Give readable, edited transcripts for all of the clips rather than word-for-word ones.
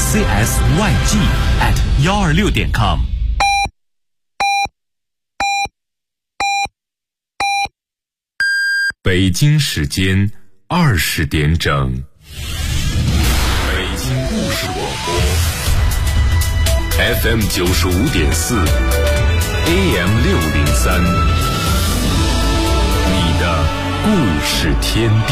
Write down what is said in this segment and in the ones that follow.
CSYG@126.com。北京时间20点整。北京故事广播 FM 95.4 AM 603，你的故事天地。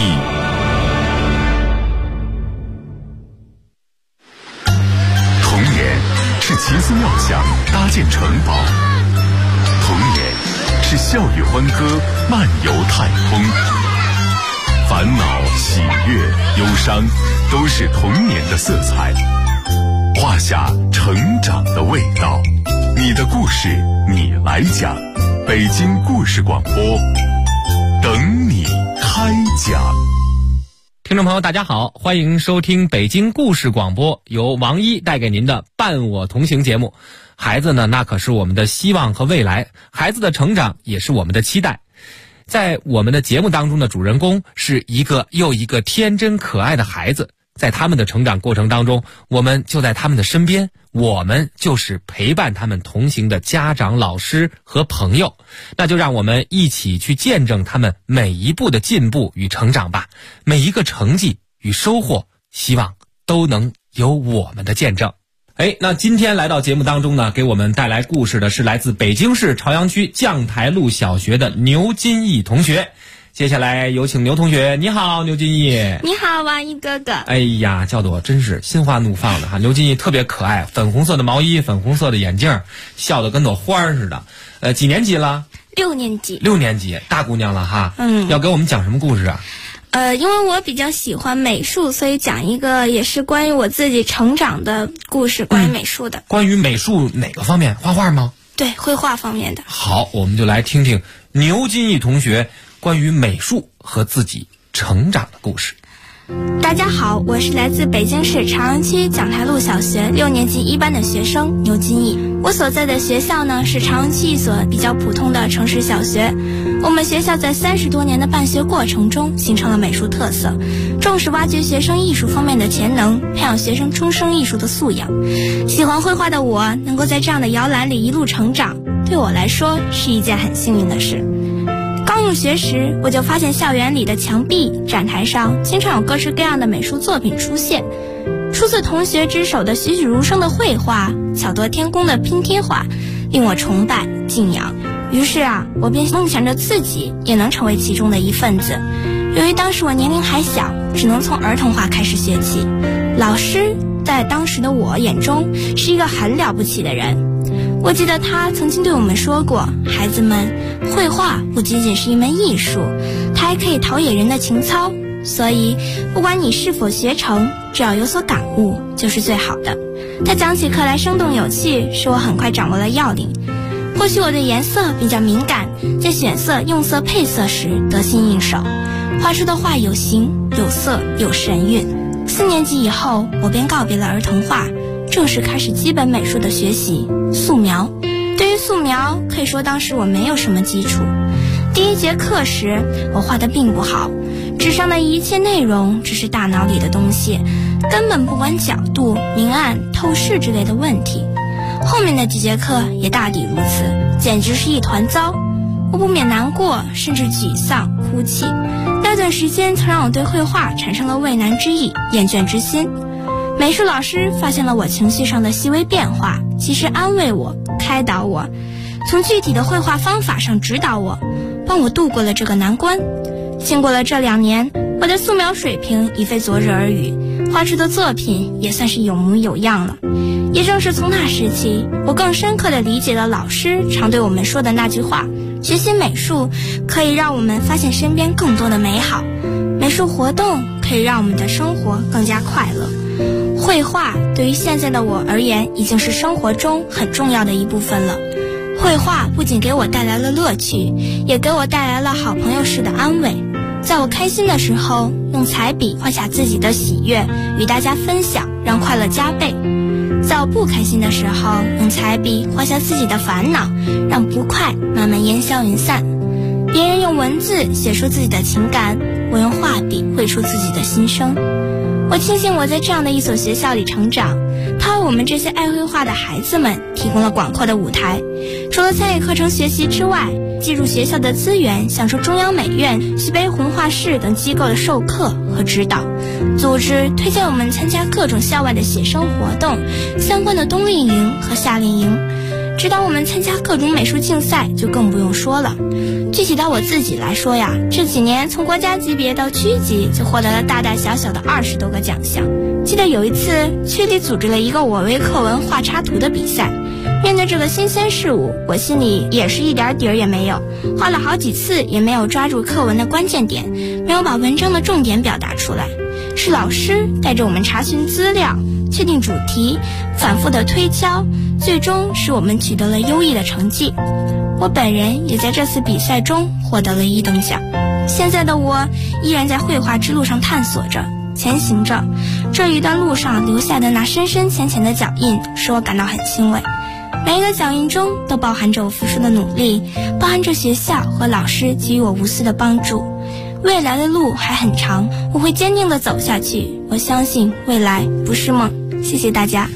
童年是奇思妙想搭建城堡，童年是笑语欢歌漫游太空，烦恼、喜悦、忧伤都是童年的色彩，画下成长的味道。你的故事你来讲，北京故事广播等你开讲。 听众朋友大家好，欢迎收听北京故事广播，由王一带给您的伴我同行节目。孩子呢，那可是我们的希望和未来，孩子的成长也是我们的期待。在我们的节目当中的主人公是一个又一个天真可爱的孩子，在他们的成长过程当中，我们就在他们的身边，我们就是陪伴他们同行的家长、老师和朋友。那就让我们一起去见证他们每一步的进步与成长吧，每一个成绩与收获，希望都能有我们的见证。那今天来到节目当中呢，给我们带来故事的是来自北京市朝阳区将台路小学的牛金义同学。接下来有请牛同学。你好，牛金义。 你好，王一哥哥。 哎呀，叫得我真是心花怒放的哈！牛金义特别可爱，粉红色的毛衣，粉红色的眼镜，笑得跟朵花似的。几年级了？6年级。6年级，大姑娘了哈。要给我们讲什么故事啊？ 因为我比较喜欢美术，所以讲一个也是关于我自己成长的故事，关于美术的。 关于美术哪个方面？画画吗？ 对，绘画方面的。 好，我们就来听听牛金义同学关于美术和自己成长的故事。 大家好，我是来自北京市朝阳区将台路小学6年级1班的学生牛金义。我所在的学校呢是朝阳区一所比较普通的城市小学。我们学校在30多年的办学过程中形成了美术特色，重视挖掘学生艺术方面的潜能，培养学生终生艺术的素养。喜欢绘画的我能够在这样的摇篮里一路成长，对我来说是一件很幸运的事。刚入学时，我就发现校园里的墙壁、展台上经常有各式各样的美术作品出现，出自同学之手的栩栩如生的绘画，巧夺天工的拼贴画，令我崇拜敬仰。于是我便梦想着自己也能成为其中的一份子。由于当时我年龄还小，只能从儿童画开始学起。老师在当时的我眼中是一个很了不起的人。我记得他曾经对我们说过，孩子们，绘画不仅仅是一门艺术，它还可以陶冶人的情操，所以不管你是否学成，只要有所感悟就是最好的。他讲起课来生动有趣，使我很快掌握了要领。或许我对颜色比较敏感，在选色、用色、配色时得心应手，画出的画有形、有色、有神韵。4年级以后，我便告别了儿童画，正式开始基本美术的学习。素描，对于素描可以说当时我没有什么基础。第1节课时，我画得并不好，纸上的一切内容只是大脑里的东西，根本不管角度、明暗、透视之类的问题。后面的几节课也大抵如此，简直是一团糟。我不免难过，甚至沮丧、哭泣。那段时间曾让我对绘画产生了畏难之意、厌倦之心。美术老师发现了我情绪上的细微变化，及时安慰我、开导我，从具体的绘画方法上指导我，帮我度过了这个难关。经过了这2年，我的素描水平已非昨日而语，画出的作品也算是有模有样了。也正是从那时起，我更深刻地理解了老师常对我们说的那句话：学习美术可以让我们发现身边更多的美好，美术活动可以让我们的生活更加快乐。绘画对于现在的我而言，已经是生活中很重要的一部分了。绘画不仅给我带来了乐趣，也给我带来了好朋友式的安慰。在我开心的时候，用彩笔画下自己的喜悦，与大家分享，让快乐加倍；在我不开心的时候，用彩笔画下自己的烦恼，让不快慢慢烟消云散。别人用文字写出自己的情感，我用画笔绘出自己的心声。我庆幸我在这样的一所学校里成长， 他为我们这些爱绘画的孩子们提供了广阔的舞台。除了参与课程学习之外，借助学校的资源，享受中央美院、徐悲鸿画室等机构的授课和指导，组织推荐我们参加各种校外的写生活动，相关的冬令营和夏令营，指导我们参加各种美术竞赛就更不用说了。具体到我自己来说呀，这几年从国家级别到区级就获得了大大小小的20多个奖项。记得有一次区里组织了一个我为课文画插图的比赛，面对这个新鲜事物，我心里也是一点底儿也没有，画了好几次也没有抓住课文的关键点，没有把文章的重点表达出来。是老师带着我们查询资料，确定主题，反复的推敲，最终使我们取得了优异的成绩。我本人也在这次比赛中获得了1等奖。现在的我依然在绘画之路上探索着，前行着，这一段路上留下的那深深浅浅的脚印使我感到很欣慰。每一个脚印中都包含着我付出的努力，包含着学校和老师给予我无私的帮助。未来的路还很长，我会坚定地走下去，我相信未来不是梦。谢谢大家。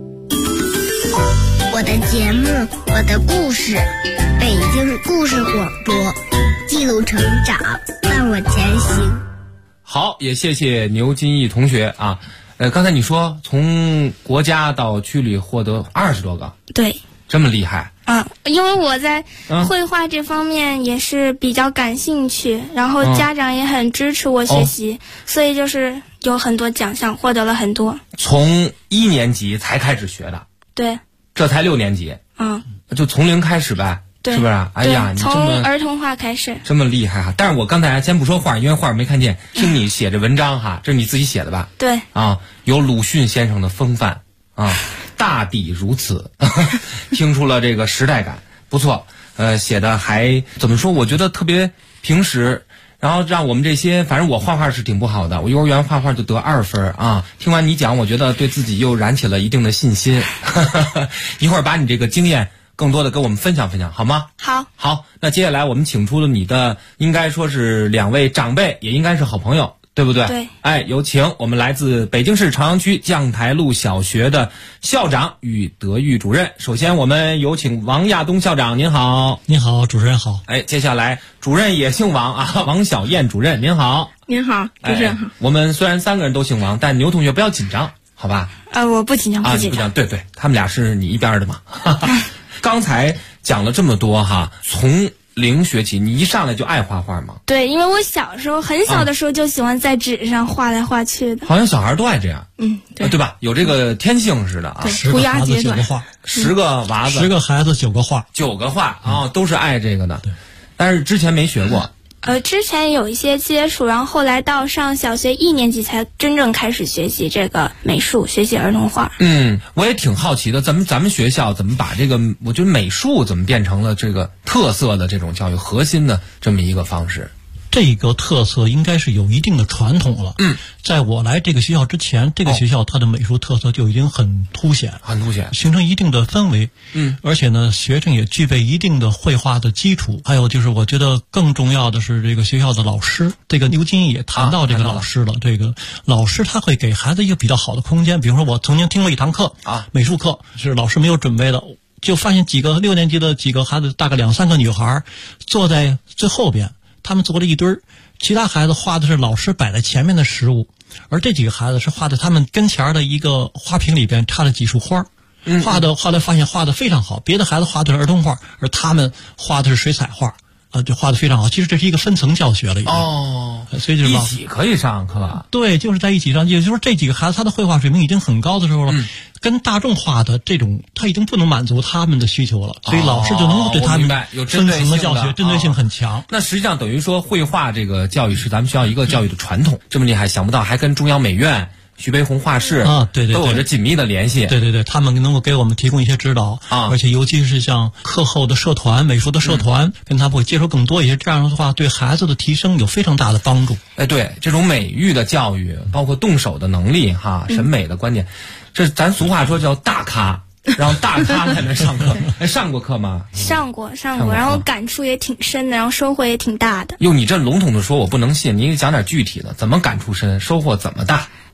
我的节目，我的故事，北京故事广播，记录成长，伴我前行。 好，也谢谢牛金义同学啊。刚才你说从国家到区里获得20多个， 对， 这么厉害。 因为我在绘画这方面也是比较感兴趣，然后家长也很支持我学习，所以就是有很多奖项，获得了很多。 从1年级才开始学的， 对， 这才6年级，就从零开始呗，是不是？哎呀，你这么从儿童画开始， 这么厉害哈！但是我刚才先不说画，因为画没看见，听你写着文章哈，这是你自己写的吧？ 对， 有鲁迅先生的风范啊。大抵如此，听出了这个时代感，不错。写的还怎么说？我觉得特别平实，然后让我们这些，反正我画画是挺不好的，我幼儿园画画就得2分啊。听完你讲，我觉得对自己又燃起了一定的信心。一会儿把你这个经验更多的跟我们分享分享，好吗？好，那接下来我们请出了你的，应该说是2位长辈，也应该是好朋友。对不对？ 对。 有请我们来自北京市朝阳区将台路小学的校长与德育主任。首先我们有请王亚东校长，您好。 您好，主持人好。 接下来主任也姓王啊，王小燕主任，您好。 您好，主持人好。 我们虽然3个人都姓王，但牛同学不要紧张，好吧？ 我不紧张，不紧张。 对，他们俩是你一边的嘛。刚才讲了这么多哈，从0学起，你一上来就爱画画吗？ 对，因为我小时候很小的时候就喜欢在纸上画来画去的。 好像小孩都爱这样，对吧？有这个天性似的啊。 10个孩子9个画 ，10个娃子，10 个孩子9个画 ，9个画啊，都是爱这个的。对，但是之前没学过。 之前有一些接触，然后后来到上小学1年级才真正开始学习这个美术，学习儿童画。 我也挺好奇的，咱们学校怎么把这个，我觉得美术怎么变成了这个特色的这种教育核心的这么一个方式？ 这个特色应该是有一定的传统了。在我来这个学校之前，这个学校它的美术特色就已经很凸显，形成一定的氛围。而且呢，学生也具备一定的绘画的基础。还有就是，我觉得更重要的是这个学校的老师。这个牛金也谈到这个老师了。这个老师他会给孩子一个比较好的空间。比如说，我曾经听过一堂课美术课是老师没有准备的，就发现6年级的几个孩子，大概2、3个女孩坐在最后边。他们坐了一堆儿，其他孩子画的是老师摆在前面的食物，而这几个孩子是画在他们跟前的一个花瓶里边插了几束花，后来发现画的非常好。别的孩子画的是儿童画，而他们画的是水彩画，就画的非常好。其实这是一个分层教学了已经。所以就是一起可以上课。 对，就是在一起上，也就是说这几个孩子他的绘画水平已经很高的时候了。跟大众化的这种，他已经不能满足他们的需求了，所以老师就能够对他们分层的教学，针对性很强。 那实际上等于说，绘画这个教育是咱们学校一个教育的传统，这么厉害，想不到还跟中央美院、徐悲鸿画室对都有着紧密的联系。 对，他们能够给我们提供一些指导而且尤其是像课后的社团、美术的社团，跟他们会接触更多一些，这样的话对孩子的提升有非常大的帮助。 对这种美育的教育，包括动手的能力审美的观点。这咱俗话说叫大咖，让大咖才能上课。上过课吗？上过， 然后感触也挺深的，然后收获也挺大的。 哟，你这笼统的说我不能信，你讲点具体的，怎么感触深，收获怎么大？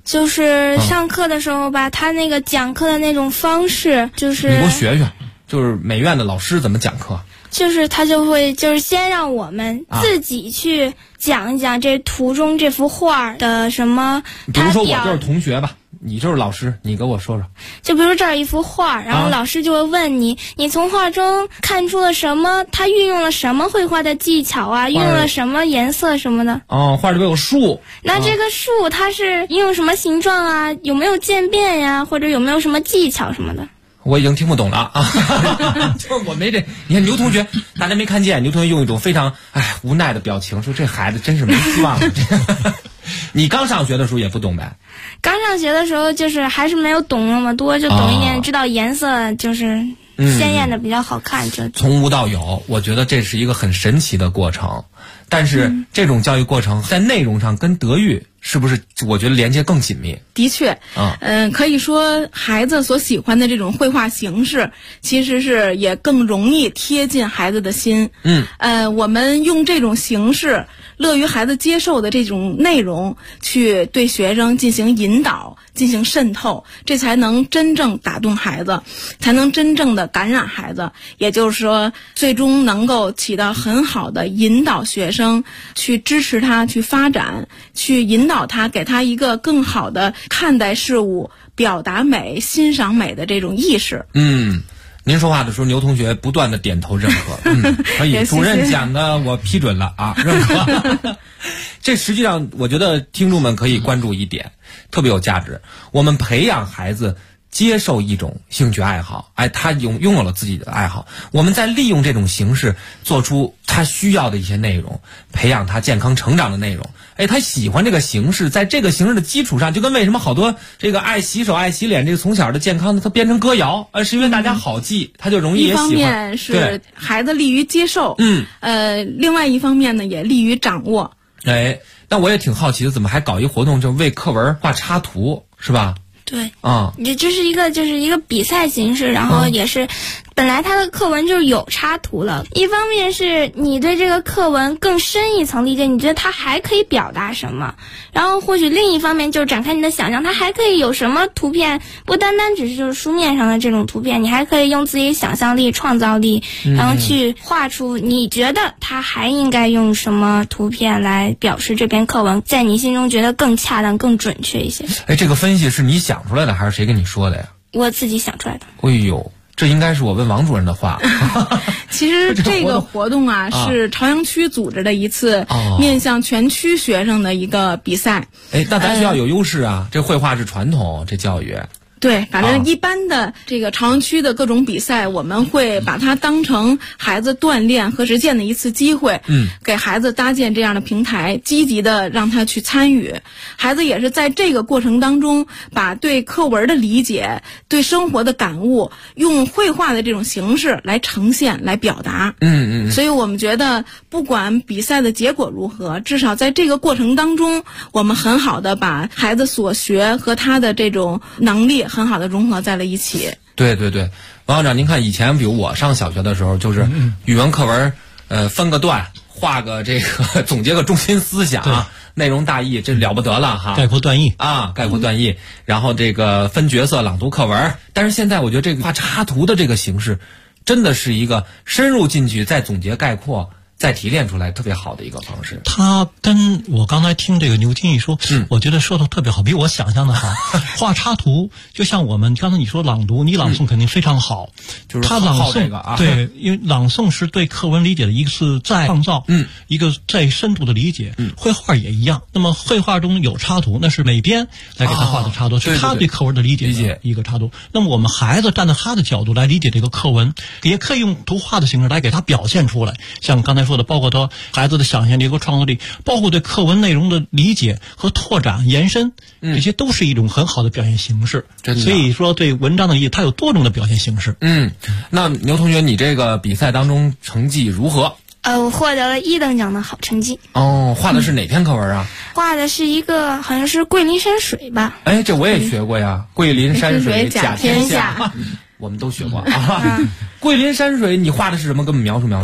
就是上课的时候吧，他那个讲课的那种方式，就是你给我学学，就是美院的老师怎么讲课。 就是他就会就是先让我们自己去讲一讲这图中这幅画的什么。 比如说我就是同学吧，你就是老师，你给我说说。 就比如这儿一幅画，然后老师就会问你，你从画中看出了什么？他运用了什么绘画的技巧啊？运用了什么颜色什么的？ 哦，画里边有树。 那这个树它是用什么形状啊？有没有渐变呀？或者有没有什么技巧什么的？ 我已经听不懂了啊，就是我没这。你看牛同学，大家没看见，牛同学用一种非常无奈的表情说：“这孩子真是没希望了。”你刚上学的时候也不懂呗？ 刚上学的时候就是还是没有懂那么多，就懂一点，知道颜色就是鲜艳的比较好看。就从无到有，我觉得这是一个很神奇的过程。但是这种教育过程在内容上跟德育是不是我觉得连接更紧密？ 的确，可以说孩子所喜欢的这种绘画形式，其实是也更容易贴近孩子的心。我们用这种形式，乐于孩子接受的这种内容，去对学生进行引导、进行渗透，这才能真正打动孩子，才能真正的感染孩子。也就是说，最终能够起到很好的引导学生，去支持他去发展，去引导他，给他一个更好的看待事物、表达美、欣赏美的这种意识。 您说话的时候，牛同学不断的点头认可。可以，主任讲的我批准了啊，认可。这实际上，我觉得听众们可以关注一点，特别有价值。我们培养孩子接受一种兴趣爱好，他拥有了自己的爱好，我们再利用这种形式做出他需要的一些内容，培养他健康成长的内容。他喜欢这个形式，在这个形式的基础上，就跟为什么好多这个爱洗手爱洗脸这个从小的健康的，他变成歌谣，是因为大家好记，他就容易也喜欢。 一方面是孩子利于接受，另外一方面呢也利于掌握。 但我也挺好奇的，怎么还搞一活动，就是为课文画插图，是吧？ 对，这是一个比赛形式，然后也是，本来他的课文就是有插图了。一方面是你对这个课文更深一层理解，你觉得它还可以表达什么，然后或许另一方面就是展开你的想象，它还可以有什么图片，不单单只是就是书面上的这种图片，你还可以用自己想象力、创造力，然后去画出你觉得它还应该用什么图片来表示这篇课文，在你心中觉得更恰当、更准确一些。 这个分析是你想出来的还是谁跟你说的呀？ 我自己想出来的。 这应该是我问王主任的话。 其实这个活动是朝阳区组织的一次面向全区学生的一个比赛。 那咱学校有优势啊，这绘画是传统，这教育。 对，反正一般的这个朝阳区的各种比赛，我们会把它当成孩子锻炼和实践的一次机会，给孩子搭建这样的平台，积极的让他去参与。孩子也是在这个过程当中，把对课文的理解、对生活的感悟，用绘画的这种形式来呈现、来表达。所以我们觉得，不管比赛的结果如何，至少在这个过程当中，我们很好的把孩子所学和他的这种能力很好的融合在了一起。 对，王校长，您看以前比如我上小学的时候，就是语文课文分个段，画个这个总结个中心思想，内容大意，这了不得了哈， 概括段意概括段意，然后这个分角色朗读课文。但是现在我觉得这个画插图的这个形式真的是一个深入进去再总结概括再提炼出来特别好的一个方式。 他跟我刚才听这个牛津一说，我觉得说的特别好，比我想象的好。画插图就像我们刚才你说朗读，你朗诵肯定非常好， 就是他朗诵这个对，因为朗诵是对课文理解的一次再创造，一个再深度的理解。绘画也一样，那么绘画中有插图，那是美编来给他画的插图，是他对课文的理解的一个插图。那么我们孩子站在他的角度来理解这个课文，也可以用图画的形式来给他表现出来。像刚才说的，包括他孩子的想象力和创造力，包括对课文内容的理解和拓展延伸，这些都是一种很好的表现形式。所以说对文章的理解，它有多种的表现形式。 那牛同学，你这个比赛当中成绩如何？ 我获得了1等奖的好成绩。 画的是哪篇课文啊？ 画的是一个好像是桂林山水吧。 这我也学过呀，桂林山水甲天下。我们都学过啊。桂林山水，你画的是什么？跟我们描述描述。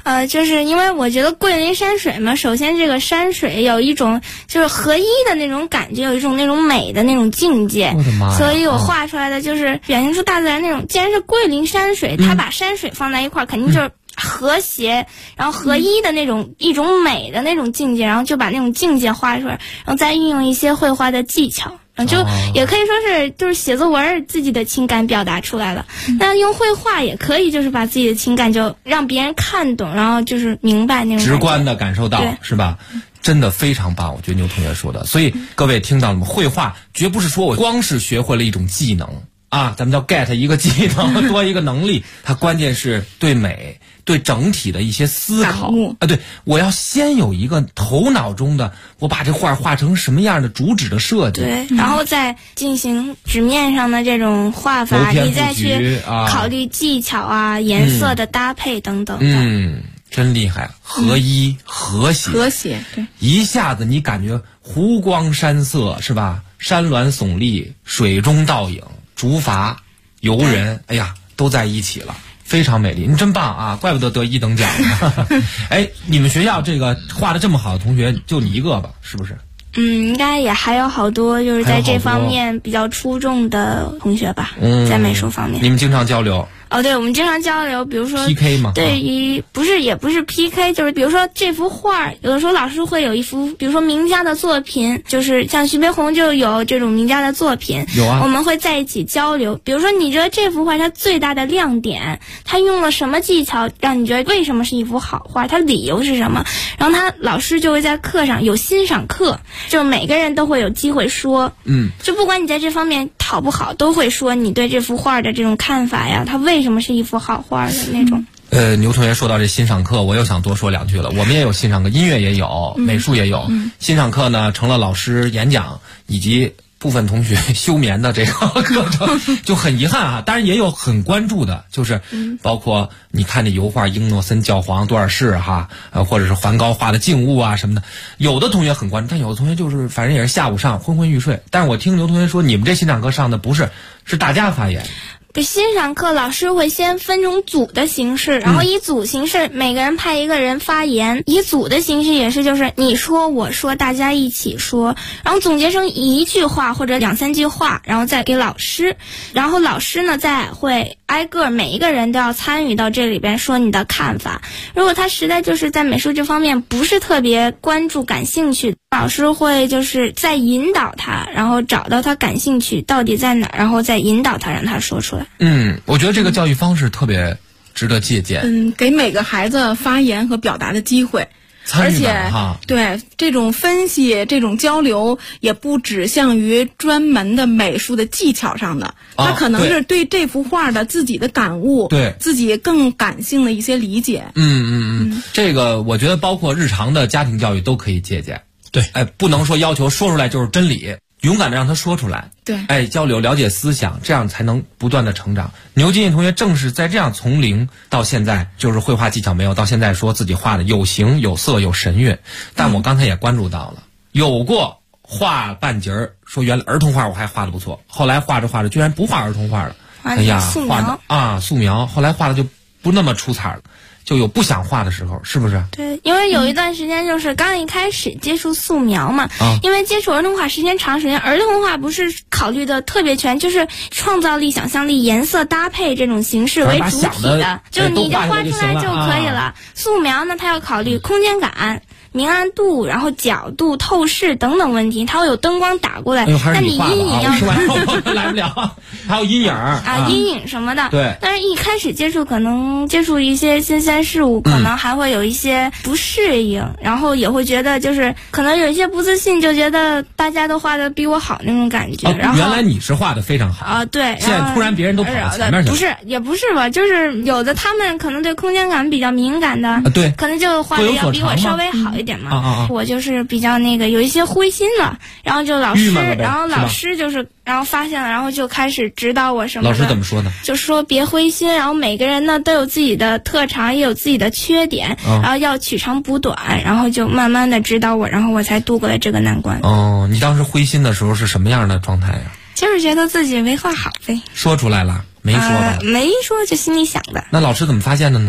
就是因为我觉得桂林山水嘛，首先这个山水有一种就是合一的那种感觉，有一种那种美的那种境界。 我的妈呀！ 所以我画出来的就是表现出大自然那种，既然是桂林山水，它把山水放在一块儿，肯定就是和谐，然后合一的那种一种美的那种境界，然后就把那种境界画出来，然后再运用一些绘画的技巧。就也可以说是就是写作文自己的情感表达出来了。那用绘画也可以，就是把自己的情感就让别人看懂，然后就是明白那种直观的感受到，是吧？真的非常棒，我觉得牛同学说的。所以各位听到了吗？绘画绝不是说我光是学会了一种技能啊，咱们叫 get 一个技能多一个能力，它关键是对美。对整体的一些思考啊，对，我要先有一个头脑中的，我把这画画成什么样的主旨的设计， 对，然后再进行纸面上的这种画法，你再去考虑技巧啊、颜色的搭配等等的。 真厉害，合一、和谐， 对， 一下子你感觉湖光山色是吧？山峦耸立，水中倒影，竹筏、游人，哎呀，都在一起了。非常美丽，你真棒啊！怪不得得1等奖呢。哎，你们学校这个画的这么好的同学就你一个吧？是不是？ 应该也还有好多就是在这方面比较出众的同学吧，在美术方面。 你们经常交流？ 对，我们经常交流，比如说 PK 吗？ 对，也不是 PK， 就是比如说这幅画，有的时候老师会有一幅，比如说名家的作品，就是像徐悲鸿就有这种名家的作品， 有啊， 我们会在一起交流。比如说你觉得这幅画它最大的亮点，它用了什么技巧让你觉得为什么是一幅好画，它理由是什么？然后老师就会在课上有欣赏课，就每个人都会有机会说，就不管你在这方面好不好，都会说你对这幅画的这种看法呀，它为什么是一幅好画的那种。 牛同学说到这欣赏课，我又想多说2句了。我们也有欣赏课，音乐也有，美术也有。欣赏课呢，成了老师演讲以及部分同学休眠的这个课程，就很遗憾啊。当然也有很关注的，就是包括你看这油画英诺森教皇多少世哈，或者是梵高画的静物啊什么的，有的同学很关注，但有的同学就是反正也是下午上昏昏欲睡。但是我听牛同学说，你们这欣赏课上的不是大家发言。 欣赏课老师会先分成组的形式，然后以组形式每个人派一个人发言，以组的形式也是就是你说我说大家一起说，然后总结成1句话或者2、3句话，然后再给老师，然后老师呢再会挨个每一个人都要参与到这里边说你的看法。如果他实在就是在美术这方面不是特别关注感兴趣，老师会就是再引导他，然后找到他感兴趣到底在哪，然后再引导他让他说出来。 我觉得这个教育方式特别值得借鉴。 给每个孩子发言和表达的机会。而且对这种分析、这种交流也不只向于专门的美术的技巧上的，他可能是对这幅画的自己的感悟， 对自己更感性的一些理解。 这个我觉得包括日常的家庭教育都可以借鉴。 对， 不能说要求说出来就是真理，勇敢的让他说出来。 对， 交流了解思想，这样才能不断的成长。牛金义同学正是在这样从零到现在，就是绘画技巧没有，到现在说自己画的有形有色有神韵。但我刚才也关注到了，有过画半截儿，说原来儿童画我还画的不错，后来画着画着居然不画儿童画了。哎呀，画的素描，后来画的就不那么出彩了。就有不想画的时候，是不是？ 对，因为有一段时间就是刚一开始接触素描嘛，因为接触儿童画时间长，儿童画不是考虑的特别全，就是创造力、想象力、颜色搭配这种形式为主体的，就你就画出来就可以了。素描呢，它要考虑空间感、明暗度，然后角度、透视等等问题，它会有灯光打过来，那你阴影要来不了，还有阴影阴影什么的。 对， 但是一开始可能接触一些新鲜事物，可能还会有一些不适应，然后也会觉得就是可能有一些不自信，就觉得大家都画的比我好那种感觉。然后原来你是画的非常好对， 现在突然别人都跑到前面去了。 不是，也不是吧，就是有的他们可能对空间感比较敏感的， 对， 可能就画的要比我稍微好一点嘛。我就是比较有一些灰心了，然后就老师就是然后发现了，然后就开始指导我什么的。 老师怎么说呢？ 就说别灰心，然后每个人呢都有自己的特长，也有自己的缺点，然后要取长补短，然后就慢慢的指导我，然后我才度过了这个难关。 你当时灰心的时候是什么样的状态呀？ 就是觉得自己没画好呗。 说出来了没说吧？ 没说，就心里想的。 那老师怎么发现的呢？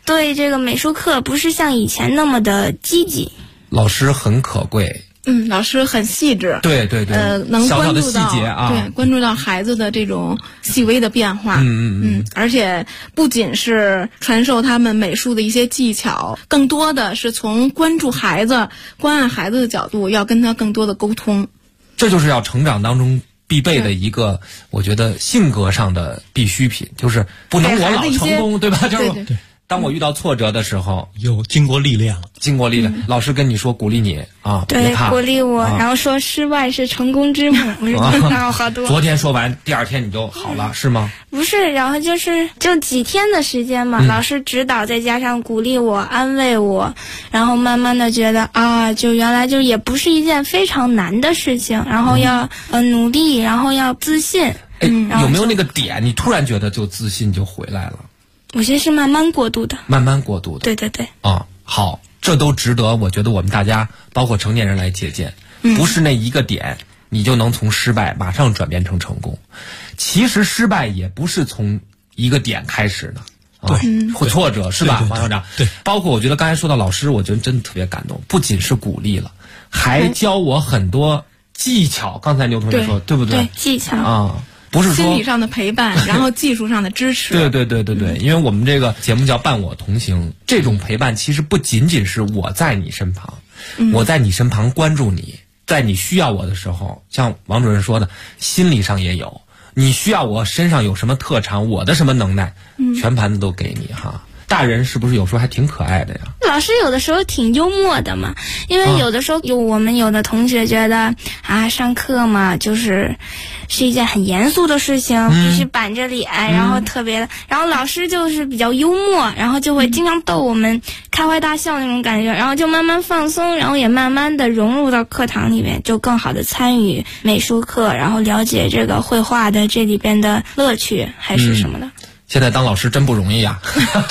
对这个美术课不是像以前那么的积极。 老师很可贵。 老师很细致， 对对对， 能关注到小小的细节啊， 对，关注到孩子的这种细微的变化，而且不仅是传授他们美术的一些技巧，更多的是从关注孩子、关爱孩子的角度，要跟他更多的沟通。 这就是要成长当中必备的一个，我觉得性格上的必需品，就是不能我老成功，对吧？就是对。 当我遇到挫折的时候， 有经过历练了， 老师跟你说鼓励你啊， 对，鼓励我，然后说失败是成功之母，我说好多。 昨天说完，第二天你就好了，是吗？ 不是，然后就几天的时间嘛，老师指导再加上鼓励我、安慰我，然后慢慢的觉得啊，就原来就也不是一件非常难的事情，然后要努力，然后要自信。 有没有那个点，你突然觉得就自信就回来了？ 我觉得是慢慢过渡的。对对对。 好，这都值得我觉得我们大家包括成年人来借鉴。不是那一个点你就能从失败马上转变成成功，其实失败也不是从一个点开始的。会挫折是吧，王校长？ 对， 包括我觉得刚才说到老师，我觉得真的特别感动，不仅是鼓励了，还教我很多技巧。刚才牛同学说，对不对？ 对，技巧不是说心理上的陪伴，然后技术上的支持。 对，因为我们这个节目叫伴我同行，这种陪伴其实不仅仅是我在你身旁，我在你身旁关注你，在你需要我的时候，像王主任说的，心理上也有，你需要我身上有什么特长，我的什么能耐，全盘子都给你哈。大人是不是有时候还挺可爱的呀？ 老师有的时候挺幽默的嘛，因为有的时候我们有的同学觉得上课嘛是一件很严肃的事情，必须板着脸，然后特别的，然后老师就是比较幽默，然后就会经常逗我们开怀大笑那种感觉，然后就慢慢放松，然后也慢慢的融入到课堂里面，就更好的参与美术课，然后了解这个绘画的这里边的乐趣还是什么的。 现在当老师真不容易呀，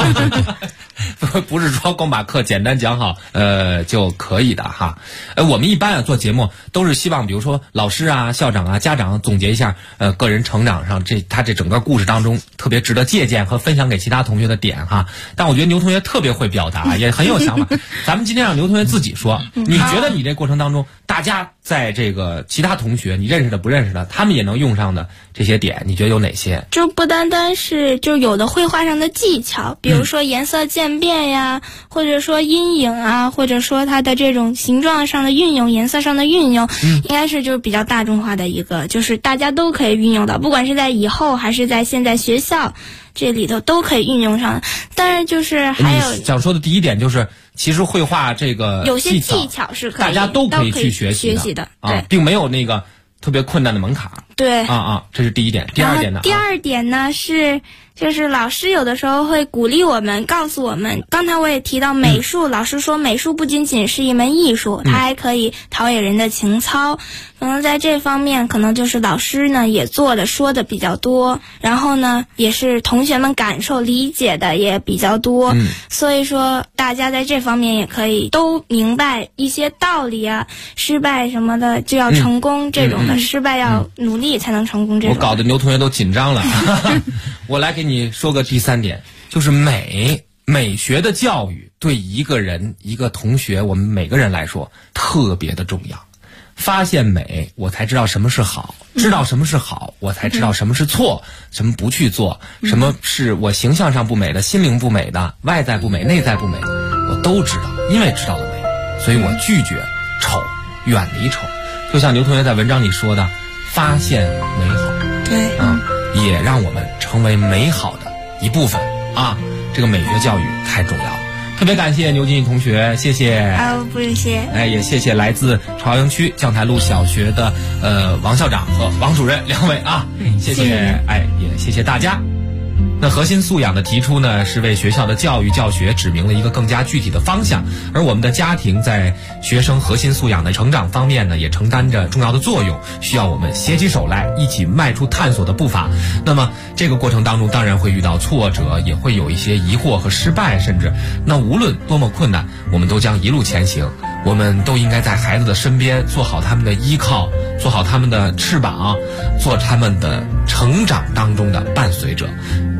不是说光把课简单讲好就可以的哈。我们一般做节目都是希望，比如说老师啊、校长啊、家长总结一下个人成长上他这整个故事当中特别值得借鉴和分享给其他同学的点哈。但我觉得牛同学特别会表达，也很有想法。咱们今天让牛同学自己说，你觉得你这过程当中，大家在这个其他同学你认识的不认识的，他们也能用上的这些点，你觉得有哪些？ 就不单单是就有的绘画上的技巧，比如说颜色渐变呀，或者说阴影啊，或者说它的这种形状上的运用、颜色上的运用，应该是就是比较大众化的一个，就是大家都可以运用到，不管是在以后还是在现在学校这里头都可以运用上。但是就是还有想说的第一点就是，其实绘画这个有些技巧是可以大家都可以去学习的， 对，并没有那个特别困难的门槛。 对这是第一点。第二点呢？ 第二点呢是就是老师有的时候会鼓励我们，告诉我们，刚才我也提到美术，老师说美术不仅仅是一门艺术，它还可以陶冶人的情操。可能在这方面，可能就是老师呢也说的比较多，然后呢也是同学们感受理解的也比较多，所以说大家在这方面也可以都明白一些道理啊，失败什么的就要成功，这种的失败要努力才能成功，这种我搞得牛同学都紧张了。我来给你说个第三点，就是美学的教育对一个人一个同学我们每个人来说特别的重要。发现美，我才知道什么是好，知道什么是好，我才知道什么是错，什么不去做，什么是我形象上不美的、心灵不美的、外在不美、内在不美，我都知道。因为知道了美，所以我拒绝丑，远离丑。就像牛同学在文章里说的，发现美好， 对， 也让我们成为美好的一部分啊！这个美学教育太重要了。特别感谢牛金义同学，谢谢。 不是谢。 也谢谢来自朝阳区将台路小学的王校长和王主任两位啊，谢谢。也谢谢大家。那核心素养的提出呢，是为学校的教育教学指明了一个更加具体的方向，而我们的家庭在学生核心素养的成长方面呢，也承担着重要的作用，需要我们携起手来，一起迈出探索的步伐。那么这个过程当中当然会遇到挫折，也会有一些疑惑和失败，甚至那无论多么困难，我们都将一路前行。我们都应该在孩子的身边，做好他们的依靠，做好他们的翅膀，做他们的成长当中的伴随者。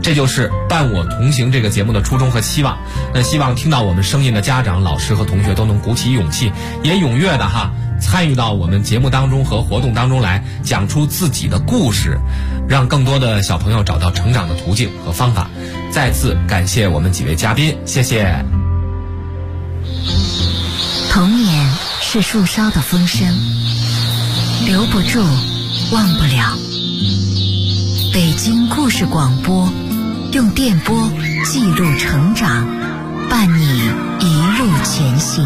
这就是伴我同行这个节目的初衷和期望。那希望听到我们声音的家长、老师和同学都能鼓起勇气，也踊跃的参与到我们节目当中和活动当中来，讲出自己的故事，让更多的小朋友找到成长的途径和方法。再次感谢我们几位嘉宾，谢谢。 童年是树梢的风声，留不住，忘不了。北京故事广播，用电波记录成长，伴你一路前行。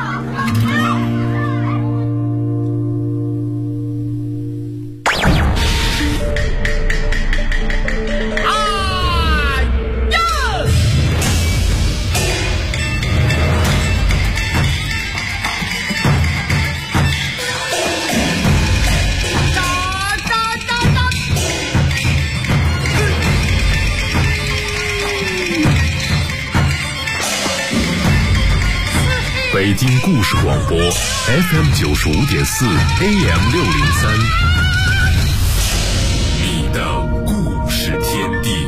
北京故事广播 FM95.4 AM603，你的故事天地。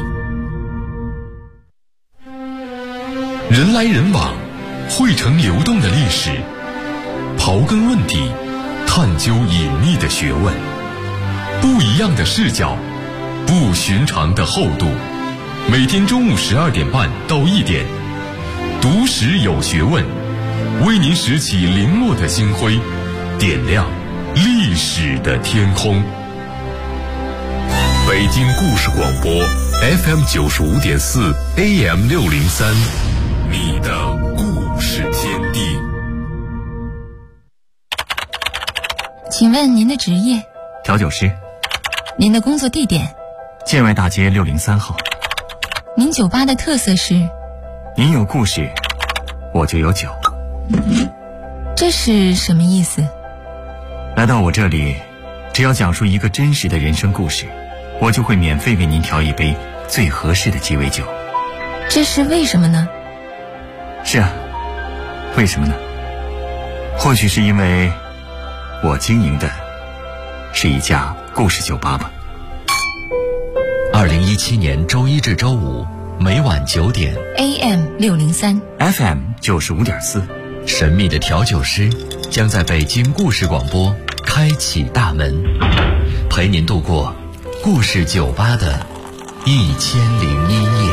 人来人往，汇成流动的历史，刨根问底，探究隐秘的学问，不一样的视角，不寻常的厚度。每天中午12点半到1点，读史有学问，为您拾起零落的星辉，点亮历史的天空。北京故事广播 FM95.4 AM603，你的故事天地。 请问您的职业？ 调酒师。 您的工作地点？ 建外大街603号。 您酒吧的特色是？ 您有故事，我就有酒。 这是什么意思？ 来到我这里，只要讲述一个真实的人生故事，我就会免费为您调一杯最合适的鸡尾酒。 这是为什么呢？ 是啊，为什么呢？或许是因为我经营的是一家故事酒吧吧。 2017年周一至周五每晚9点 AM603 FM95.4， 神秘的调酒师将在北京故事广播开启大门，陪您度过故事酒吧的1001夜。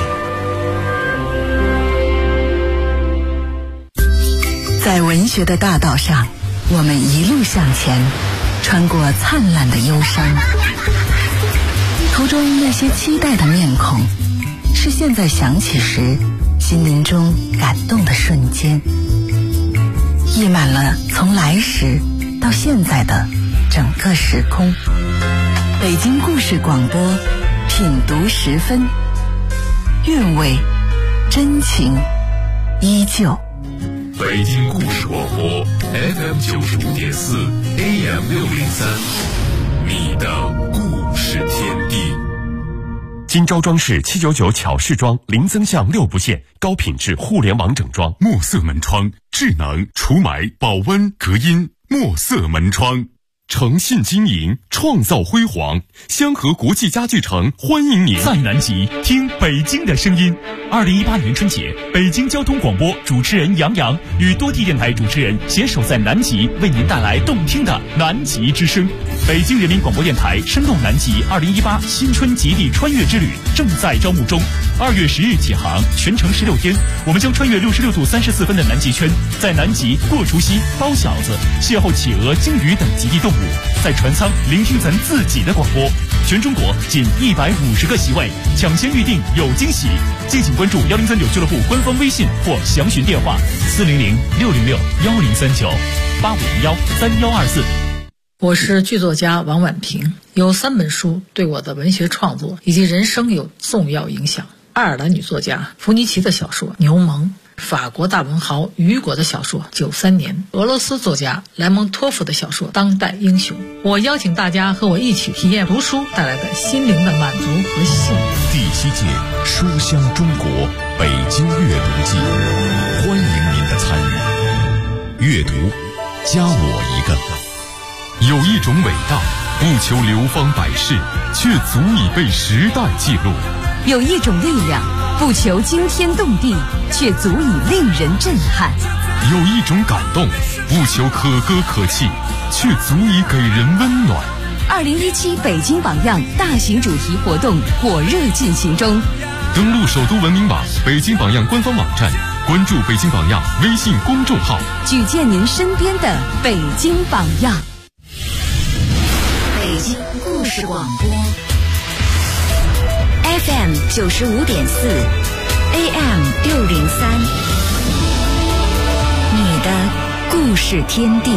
在文学的大道上，我们一路向前，穿过灿烂的忧伤，途中那些期待的面孔，是现在想起时心灵中感动的瞬间，溢满了从来时到现在的整个时空。北京故事广播，品读10分，韵味真情依旧。 北京故事广播 FM95.4 AM603，你的故事天地。 金招装饰799巧饰装，零增项6不限，高品质互联网整装。 墨色门窗，智能除霾、保温、隔音。墨色门窗，诚信经营，创造辉煌。香河国际家具城欢迎您。 在南极听北京的声音。2018年春节，北京交通广播主持人杨洋与多地电台主持人携手在南极，为您带来动听的南极之声。北京人民广播电台声动南极2018新春极地穿越之旅正在招募中，2月10日起航，全程16天，我们将穿越66度34分的南极圈，在南极过除夕、包饺子，邂逅企鹅、鲸鱼等极地动物，在船舱聆听咱自己的广播。全中国仅150个席位，抢先预定有惊喜。敬请关注1039俱乐部官方微信或详询电话400-606-1039-8501-3124。 我是剧作家王婉平，有3本书对我的文学创作以及人生有重要影响。爱尔兰女作家伏尼奇的小说《牛虻》，法国大文豪雨果的小说《93年》，俄罗斯作家莱蒙托夫的小说《当代英雄》。我邀请大家和我一起体验读书带来的心灵的满足和幸福。 第7届书香中国北京阅读季，欢迎您的参与。阅读，加我一个。有一种伟大，不求流芳百世，却足以被时代记录。 有一种力量，不求惊天动地，却足以令人震撼； 有一种感动，不求可歌可泣，却足以给人温暖。 2017北京榜样大型主题活动火热进行中， 登录首都文明网、北京榜样官方网站，关注北京榜样微信公众号， 举荐您身边的北京榜样。北京故事广播 FM 95.4 AM 603，你的故事天地。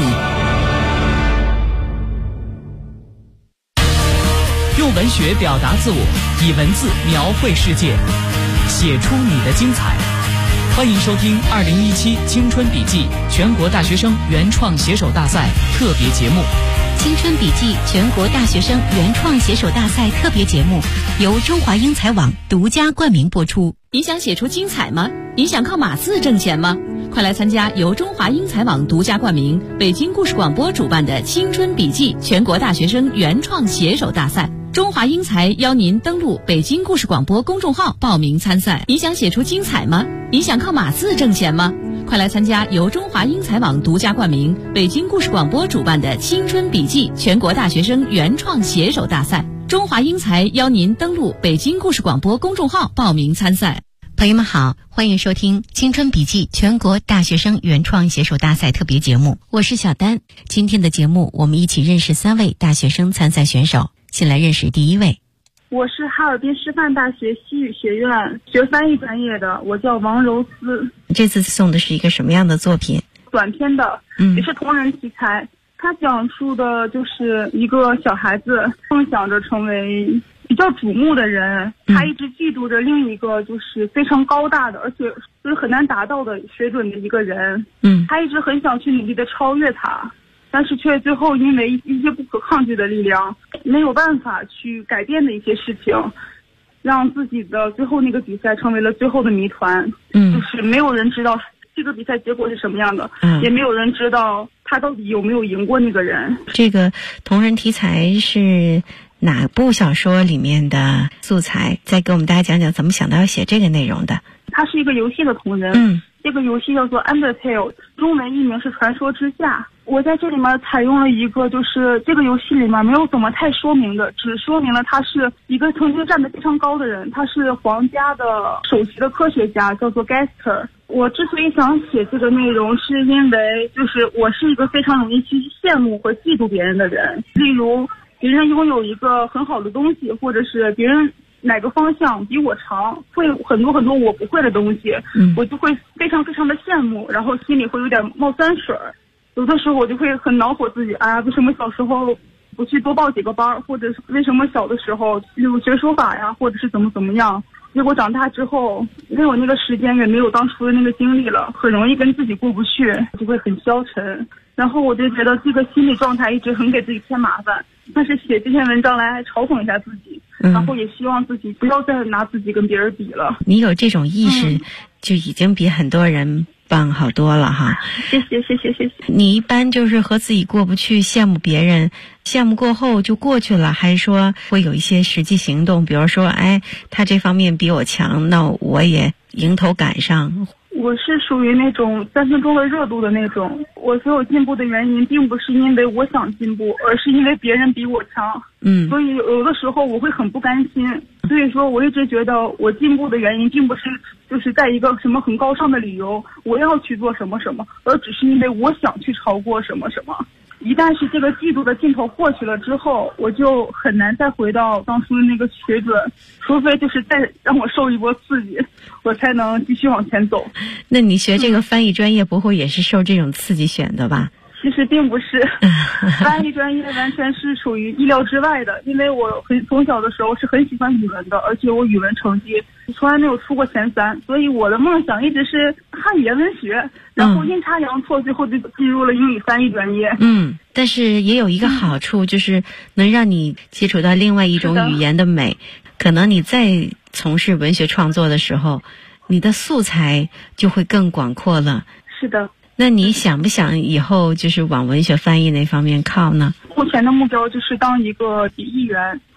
用文学表达自我，以文字描绘世界，写出你的精彩。欢迎收听2017青春笔记全国大学生原创写手大赛特别节目。 青春笔记全国大学生原创写手大赛特别节目由中华英才网独家冠名播出。 你想写出精彩吗？你想靠码字挣钱吗？快来参加由中华英才网独家冠名、北京故事广播主办的青春笔记全国大学生原创写手大赛。中华英才邀您登录北京故事广播公众号报名参赛。你想写出精彩吗？你想靠码字挣钱吗？快来参加由中华英才网独家冠名、北京故事广播主办的青春笔记全国大学生原创写手大赛。中华英才邀您登录北京故事广播公众号报名参赛。 朋友们好，欢迎收听青春笔记全国大学生原创写手大赛特别节目，我是小丹。今天的节目我们一起认识3位大学生参赛选手。先来认识第一位。 我是哈尔滨师范大学西语学院学翻译专业的，我叫王柔思。 这次送的是一个什么样的作品？ 短篇的，也是同人题材。它讲述的就是一个小孩子梦想着成为比较瞩目的人，他一直嫉妒着另一个就是非常高大的，而且就是很难达到的水准的一个人。他一直很想去努力的超越他，但是却最后因为一些不可抗拒的力量，没有办法去改变的一些事情，让自己的最后那个比赛成为了最后的谜团。就是没有人知道这个比赛结果是什么样的，也没有人知道他到底有没有赢过那个人。 这个同人题材是哪部小说里面的素材？再给我们大家讲讲怎么想到要写这个内容的。 它是一个游戏的同人，这个游戏叫做 Undertale， 中文译名是传说之下。我在这里面采用了一个就是这个游戏里面没有怎么太说明的，只说明了他是一个曾经站得非常高的人，他是皇家的首席的科学家，叫做 Gaster。 我之所以想写这个内容，是因为就是我是一个非常容易去羡慕和嫉妒别人的人。例如别人拥有一个很好的东西，或者是别人哪个方向比我长，会很多很多我不会的东西，我就会非常非常的羡慕，然后心里会有点冒酸水。有的时候我就会很恼火自己，为什么小时候不去多报几个班，或者是为什么小的时候就学书法呀，或者是怎么样，结果长大之后没有那个时间，也没有当初的那个精力了，很容易跟自己过不去，就会很消沉。然后我就觉得这个心理状态一直很给自己添麻烦，但是写这篇文章来嘲讽一下自己，然后也希望自己不要再拿自己跟别人比了。 你有这种意识，就已经比很多人棒好多了哈。 谢谢。 你一般就是和自己过不去，羡慕别人，羡慕过后就过去了，还是说会有一些实际行动，比如说他这方面比我强，那我也迎头赶上。 我是属于那种3分钟的热度的那种，我所有进步的原因并不是因为我想进步，而是因为别人比我强。所以有的时候我会很不甘心，所以说我一直觉得我进步的原因并不是就是在一个什么很高尚的理由我要去做什么什么，而只是因为我想去超过什么什么。一旦是这个嫉妒的劲头过去了之后，我就很难再回到当初的那个水准，除非就是再让我受一波刺激，我才能继续往前走。 那你学这个翻译专业不会也是受这种刺激选的吧？ 其实并不是，翻译专业完全是属于意料之外的，因为我从小的时候是很喜欢语文的，而且我语文成绩从来没有出过前3，所以我的梦想一直是汉语言文学，然后阴差阳错最后就进入了英语翻译专业。 但是也有一个好处，就是能让你接触到另外一种语言的美，可能你在从事文学创作的时候，你的素材就会更广阔了。 是的。 那你想不想以后就是往文学翻译那方面靠呢？ 目前的目标就是当一个笔译员，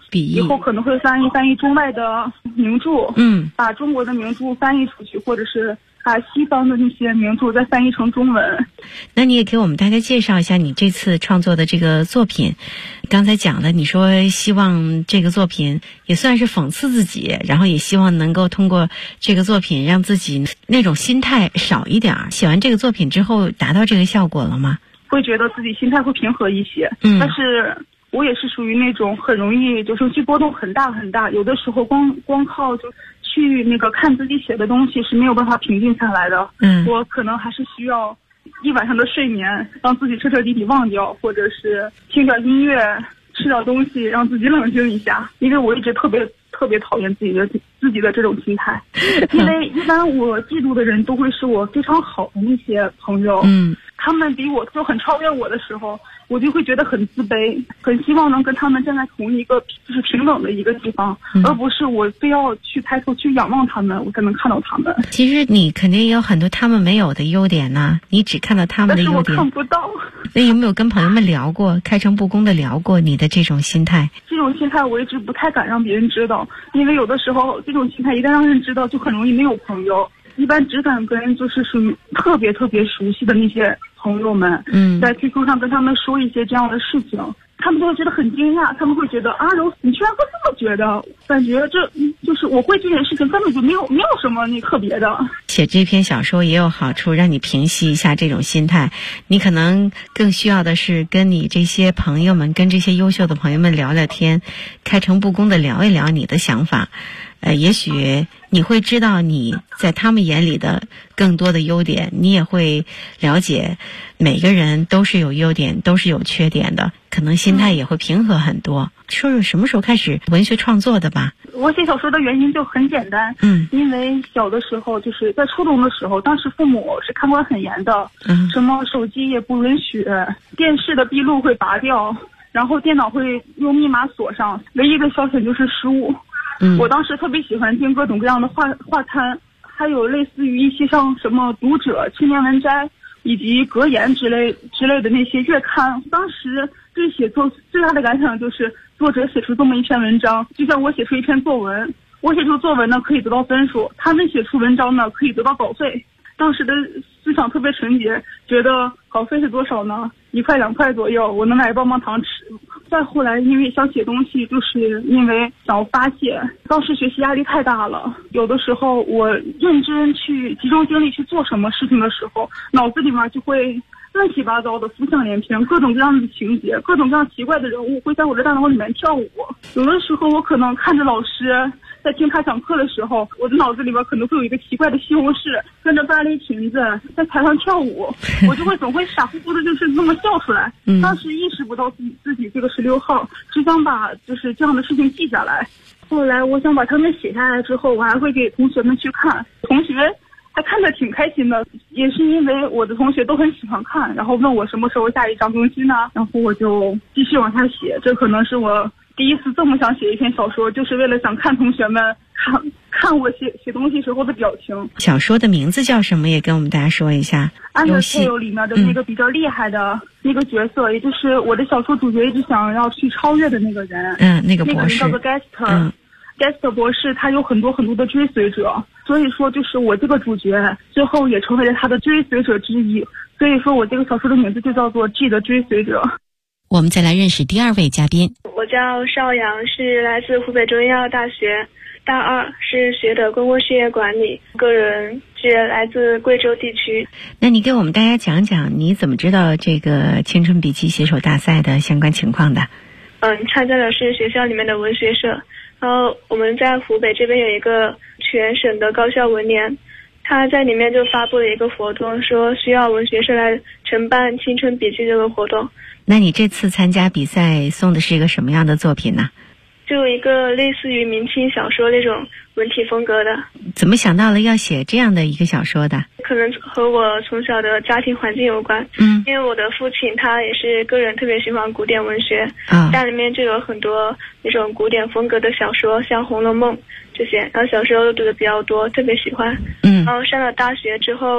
以后可能会翻译中外的名著，把中国的名著翻译出去，或者是把西方的那些名著再翻译成中文。 那你也给我们大概介绍一下你这次创作的这个作品。刚才讲的，你说希望这个作品也算是讽刺自己，然后也希望能够通过这个作品让自己那种心态少一点。写完这个作品之后达到这个效果了吗？ 会觉得自己心态会平和一些，但是我也是属于那种很容易就情绪波动很大很大，有的时候光靠就去那个看自己写的东西是没有办法平静下来的。我可能还是需要一晚上的睡眠，让自己彻彻底底忘掉，或者是听点音乐，吃点东西，让自己冷静一下。因为我一直特别讨厌自己的这种心态，因为一般我嫉妒的人都会是我非常好的那些朋友，他们比我就很超越我的时候，我就会觉得很自卑，很希望能跟他们站在同一个就是平等的一个地方，而不是我非要去抬头去仰望他们，我才能看到他们。 其实你肯定有很多他们没有的优点呢，你只看到他们的优点， 但是我看不到。 那有没有跟朋友们聊过，开诚布公的聊过你的这种心态？ 这种心态我一直不太敢让别人知道，因为有的时候这种心态一旦让人知道，就很容易没有朋友。一般只敢跟就是属于特别熟悉的那些朋友们，在 QQ 上跟他们说一些这样的事情，他们就会觉得很惊讶，他们会觉得啊，柔，你居然会这么觉得，感觉这就是我会这件事情根本就没有什么那特别的。 写这篇小说也有好处，让你平息一下这种心态。你可能更需要的是跟你这些朋友们，跟这些优秀的朋友们聊聊天，开诚布公的聊一聊你的想法。也许你会知道你在他们眼里的更多的优点，你也会了解每个人都是有优点，都是有缺点的，可能心态也会平和很多。说说什么时候开始文学创作的吧？ 我写小说的原因就很简单，因为小的时候就是在初中的时候，当时父母是看管很严的，什么手机也不允许，电视的闭路会拔掉，然后电脑会用密码锁上，唯一的消遣就是书。我当时特别喜欢订各种各样的画刊，还有类似于一些像什么读者、青年文摘以及格言之类的那些月刊。当时对写作最大的感想就是作者写出这么一篇文章，就像我写出一篇作文，我写出作文呢可以得到分数，他们写出文章呢可以得到稿费。当时的思想特别纯洁，觉得稿费是多少呢？1块2块左右，我能买棒棒糖吃。再后来因为想写东西，就是因为想要发泄，当时学习压力太大了，有的时候我认真去集中精力去做什么事情的时候，脑子里面就会乱七八糟的浮想联翩，各种各样的情节，各种各样奇怪的人物会在我的大脑里面跳舞。有的时候我可能看着老师在听他讲课的时候，我的脑子里边可能会有一个奇怪的西红柿跟着芭蕾裙子在台上跳舞，我就会总会傻乎乎的就是那么笑出来。当时意识不到自己这个16号，只想把就是这样的事情记下来。后来我想把它们写下来之后，我还会给同学们去看，同学还看着挺开心的，也是因为我的同学都很喜欢看，然后问我什么时候下一章更新呢，然后我就继续往下写。这可能是我第一次这么想写一篇小说，就是为了想看同学们看我写东西时候的表情。 小说的名字叫什么？也跟我们大家说一下。 Undertale 里面的那个比较厉害的那个角色，也就是我的小说主角一直想要去超越的那个人。 那个博士。 那个人叫做 Gaster。Gaster 博士他有很多的追随者，所以说就是我这个主角最后也成为了他的追随者之一。所以说我这个小说的名字就叫做 G 的追随者。 我们再来认识第2位嘉宾。 我叫邵阳，是来自湖北中医药大学，大2，是学的公共事业管理，个人是来自贵州地区。 那你给我们大家讲讲你怎么知道这个青春笔记写手大赛的相关情况的？ 参加的是学校里面的文学社，然后我们在湖北这边有一个全省的高校文联，他在里面就发布了一个活动，说需要文学社来承办青春笔记这个活动。 那你这次参加比赛送的是一个什么样的作品呢？ 就一个类似于明清小说那种文体风格的。 怎么想到了要写这样的一个小说的？ 可能和我从小的家庭环境有关。因为我的父亲他也是个人特别喜欢古典文学，家里面就有很多那种古典风格的小说，像《红楼梦》这些，然后小时候读的比较多，特别喜欢。然后上了大学之后，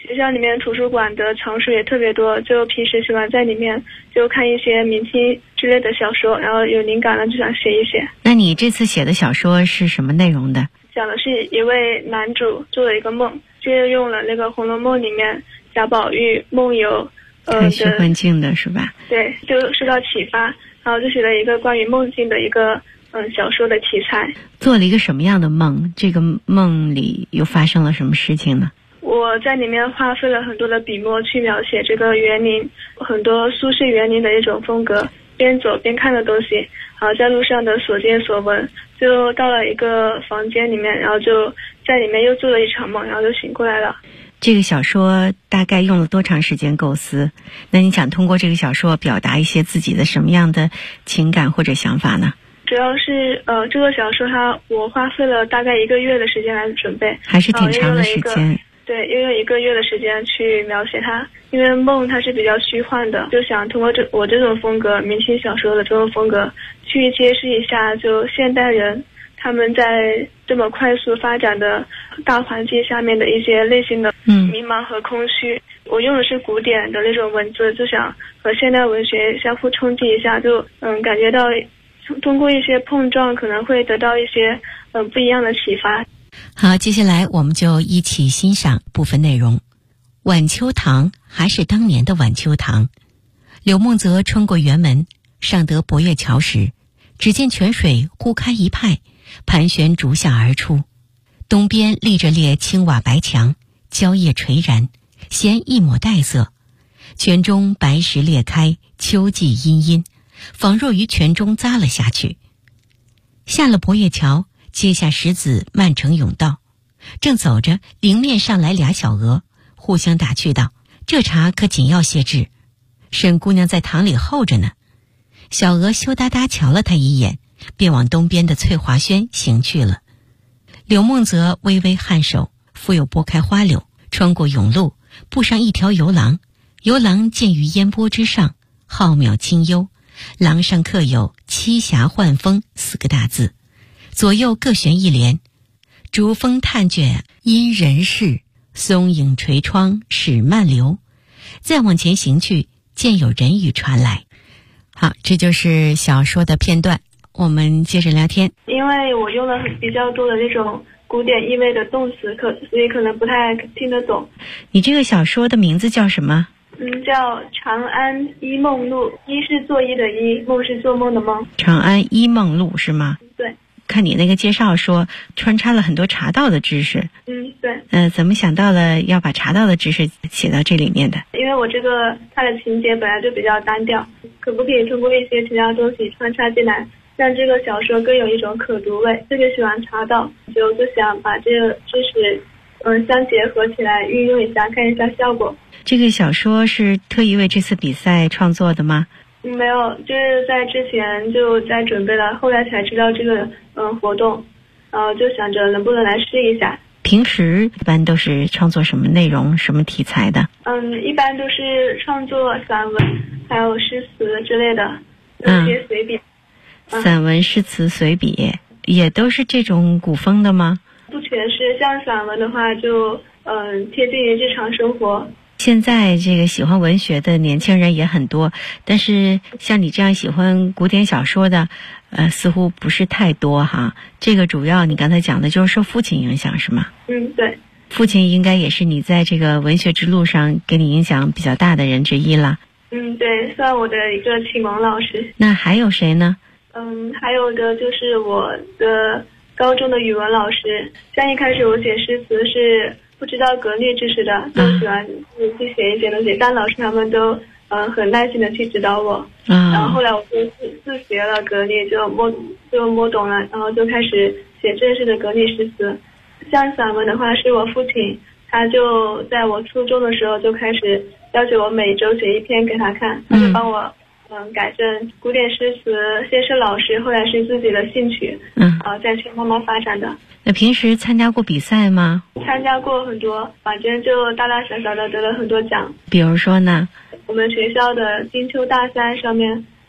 学校里面图书馆的藏书也特别多，就平时喜欢在里面就看一些明清之类的小说，然后有灵感了就想写一写。 那你这次写的小说是什么内容的？ 讲的是一位男主做了一个梦，就用了那个《红楼梦》里面贾宝玉梦游太虚幻境的是吧？ 对，就受到启发，然后就写了一个关于梦境的一个小说的题材。 做了一个什么样的梦？这个梦里又发生了什么事情呢？ 我在里面花费了很多的笔墨去描写这个园林，很多苏轼园林的一种风格，边走边看的东西，然后在路上的所见所闻，就到了一个房间里面，然后就在里面又做了一场梦，然后就醒过来了。 这个小说大概用了多长时间构思？那你想通过这个小说表达一些自己的什么样的情感或者想法呢？ 主要是这个小说我花费了大概1个月的时间来准备， 还是挺长的时间。 对，又用1个月的时间去描写它，因为梦它是比较虚幻的，就想通过我这种风格，明清小说的这种风格，去揭示一下就现代人他们在这么快速发展的大环境下面的一些内心的迷茫和空虚。我用的是古典的那种文字，就想和现代文学相互冲击一下，就感觉到通过一些碰撞可能会得到一些不一样的启发。 好，接下来我们就一起欣赏部分内容。晚秋堂还是当年的晚秋堂。柳梦泽穿过园门，上得博月桥时，只见泉水忽开一派，盘旋逐下而出。东边立着列青瓦白墙，蕉叶垂然，衔一抹黛色。泉中白石裂开，秋季阴阴，仿若于泉中扎了下去。下了博月桥，阶下石子漫成甬道，正走着，迎面上来俩小娥，互相打趣道：“这茶可紧要些制，沈姑娘在堂里候着呢。”小娥羞答答瞧了他一眼，便往东边的翠华轩行去了。柳梦泽微微颔首，复又拨开花柳，穿过甬路，步上一条游廊。游廊建于烟波之上，浩渺清幽，廊上刻有栖霞换风4个大字，左右各悬一联：竹风探卷因人事，松影垂窗始漫流。再往前行去，见有人语传来。好，这就是小说的片段，我们接着聊天。 因为我用了比较多的那种古典意味的动词，所以可能不太听得懂。 你这个小说的名字叫什么？ 叫《长安一梦录》，一是作揖的揖，梦是做梦的梦。 长安一梦录是吗？ 对。 看你那个介绍说穿插了很多茶道的知识。 对。 怎么想到了要把茶道的知识写到这里面的？ 因为我这个它的情节本来就比较单调，可不可以通过一些其他东西穿插进来，让这个小说更有一种可读味？特别喜欢茶道，就想把这个知识相结合起来运用一下，看一下效果。 这个小说是特意为这次比赛创作的吗？ 没有，就是在之前就在准备了，后来才知道这个活动，就想着能不能来试一下。 平时一般都是创作什么内容、什么题材的？ 一般都是创作散文，还有诗词之类的，一些随笔。 散文、诗词、随笔也都是这种古风的吗？ 不全是，像散文的话就贴近于日常生活。 现在这个喜欢文学的年轻人也很多，但是像你这样喜欢古典小说的似乎不是太多哈。这个主要你刚才讲的就是受父亲影响是吗？ 对。 父亲应该也是你在这个文学之路上给你影响比较大的人之一了。 对，算我的一个启蒙老师。 那还有谁呢？ 还有的就是我的高中的语文老师。像一开始我写诗词是不知道格律知识的，就喜欢去写一些东西，但老师他们都很耐心的去指导我。然后后来我就自学了格律，就摸懂了，然后就开始写正式的格律诗词。像散文的话，是我父亲，他就在我初中的时候就开始要求我每周写一篇给他看，他就帮我改正古典诗词，先是老师，后来是自己的兴趣，再去慢慢发展的。 那平时参加过比赛吗？ 参加过很多，反正就大大小小的得了很多奖。 比如说呢？ 我们学校的金秋大赛上面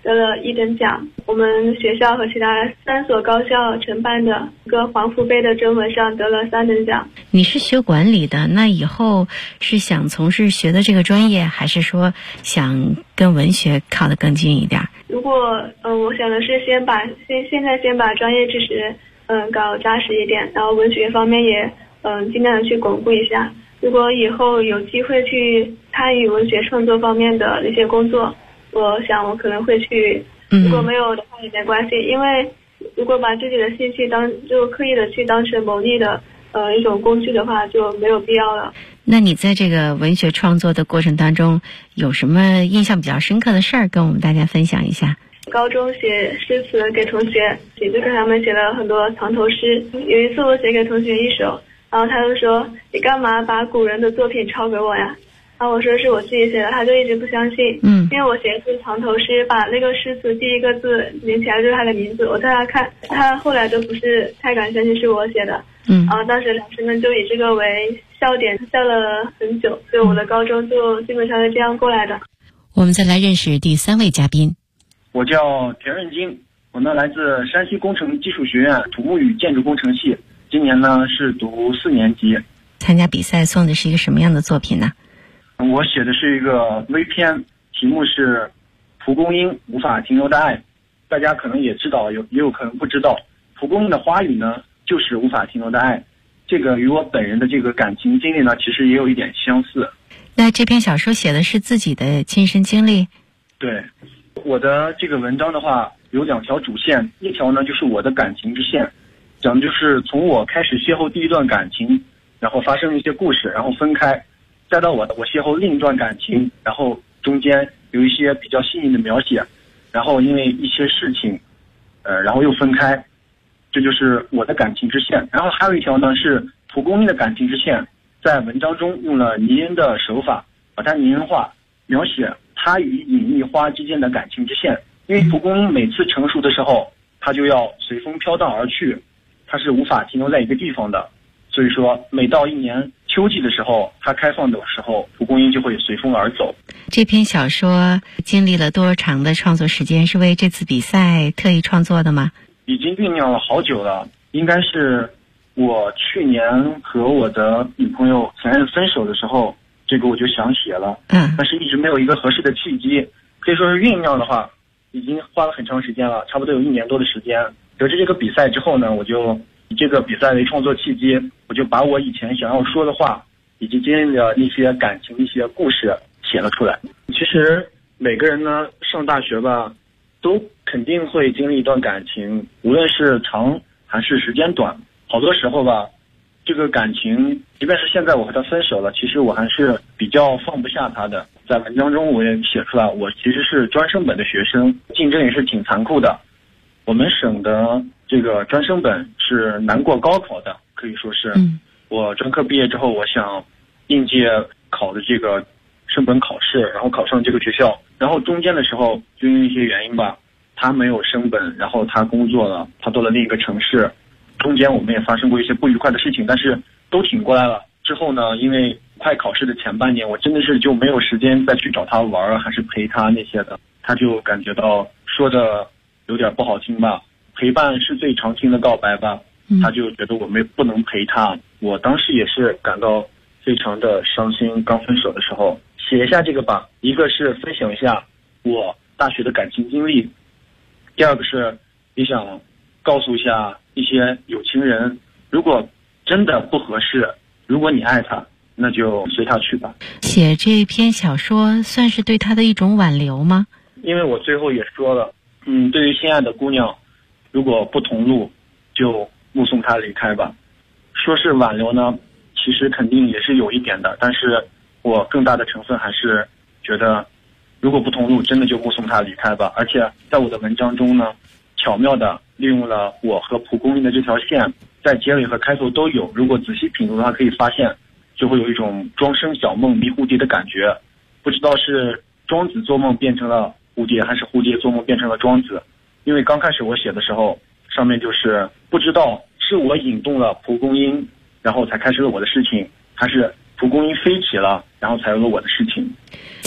得了1等奖。我们学校和其他3所高校承办的一个黄福杯的征文上得了3等奖。 你是学管理的，那以后是想从事学的这个专业，还是说想跟文学靠得更近一点？ 如果我想的是现在先把专业知识搞扎实一点，然后文学方面也尽量的去巩固一下。如果以后有机会去参与文学创作方面的一些工作，我想我可能会去，如果没有的话也没关系，因为如果把自己的兴趣就刻意的去当成牟利的一种工具的话，就没有必要了。 那你在这个文学创作的过程当中，有什么印象比较深刻的事儿跟我们大家分享一下？ 高中写诗词给同学，写字课他们写了很多藏头诗。有一次我写给同学一首，然后他就说：“你干嘛把古人的作品抄给我呀？”然后我说是我自己写的，他就一直不相信。因为我写的是藏头诗，把那个诗词第一个字连起来就是他的名字。我在他看，他后来都不是太敢相信是我写的。然后当时老师们就以这个为笑点，笑了很久。所以我的高中就基本上是这样过来的。 我们再来认识第3位嘉宾。 我叫田润金，我呢来自山西工程技术学院土木与建筑工程系，今年呢是读4年级。 参加比赛送的是一个什么样的作品呢？ 我写的是一个微篇，题目是蒲公英无法停留的爱。大家可能也知道，也有可能不知道，蒲公英的花语呢就是无法停留的爱。这个与我本人的这个感情经历呢，其实也有一点相似。 那这篇小说写的是自己的亲身经历？ 对，我的这个文章的话有2条主线，一条呢就是我的感情之线，讲的就是从我开始邂逅第一段感情，然后发生一些故事，然后分开，再到我邂逅另一段感情，然后中间有一些比较细腻的描写，然后因为一些事情然后又分开，这就是我的感情之线。然后还有一条呢是蒲公英的感情之线，在文章中用了拟音的手法把它拟人化，描写它与隐秘花之间的感情之线。因为蒲公英每次成熟的时候，它就要随风飘荡而去，它是无法停留在一个地方的。所以说每到一年秋季的时候，它开放的时候，蒲公英就会随风而走。 这篇小说经历了多长的创作时间？是为这次比赛特意创作的吗？ 已经酝酿了好久了，应该是我去年和我的女朋友前任分手的时候，这个我就想写了，但是一直没有一个合适的契机，可以说是酝酿的话已经花了很长时间了，差不多有1年多的时间。得知这个比赛之后呢，我就以这个比赛为创作契机，我就把我以前想要说的话以及经历的那些感情一些故事写了出来。其实每个人呢上大学吧，都肯定会经历一段感情，无论是长还是时间短。好多时候吧，这个感情即便是现在我和他分手了，其实我还是比较放不下他的。在文章中我也写出来，我其实是专升本的学生，竞争也是挺残酷的。我们省的这个专升本是难过高考的，可以说是我专科毕业之后，我想应届考的这个升本考试，然后考上这个学校，然后中间的时候就因为一些原因吧，他没有升本，然后他工作了，他到了另一个城市，中间我们也发生过一些不愉快的事情，但是都挺过来了。之后呢，因为快考试的前半年，我真的是就没有时间再去找他玩还是陪他那些的，他就感觉到说的有点不好听吧，陪伴是最常听的告白吧，他就觉得我不能陪他。我当时也是感到非常的伤心，刚分手的时候写一下这个吧，一个是分享一下我大学的感情经历，第二个是也想告诉一下一些有情人，如果真的不合适，如果你爱他，那就随他去吧。 写这篇小说算是对他的一种挽留吗？ 因为我最后也说了，对于心爱的姑娘，如果不同路，就目送她离开吧。说是挽留呢，其实肯定也是有一点的，但是我更大的成分还是觉得，如果不同路，真的就目送她离开吧。而且在我的文章中呢，巧妙的利用了我和蒲公英的这条线，在结尾和开头都有。如果仔细品读的话，可以发现就会有一种庄生晓梦迷蝴蝶的感觉。不知道是庄子做梦变成了蝴蝶，还是蝴蝶做梦变成了庄子。因为刚开始我写的时候，上面就是不知道是我引动了蒲公英，然后才开始了我的事情，还是蒲公英飞起了，然后才有了我的事情。 其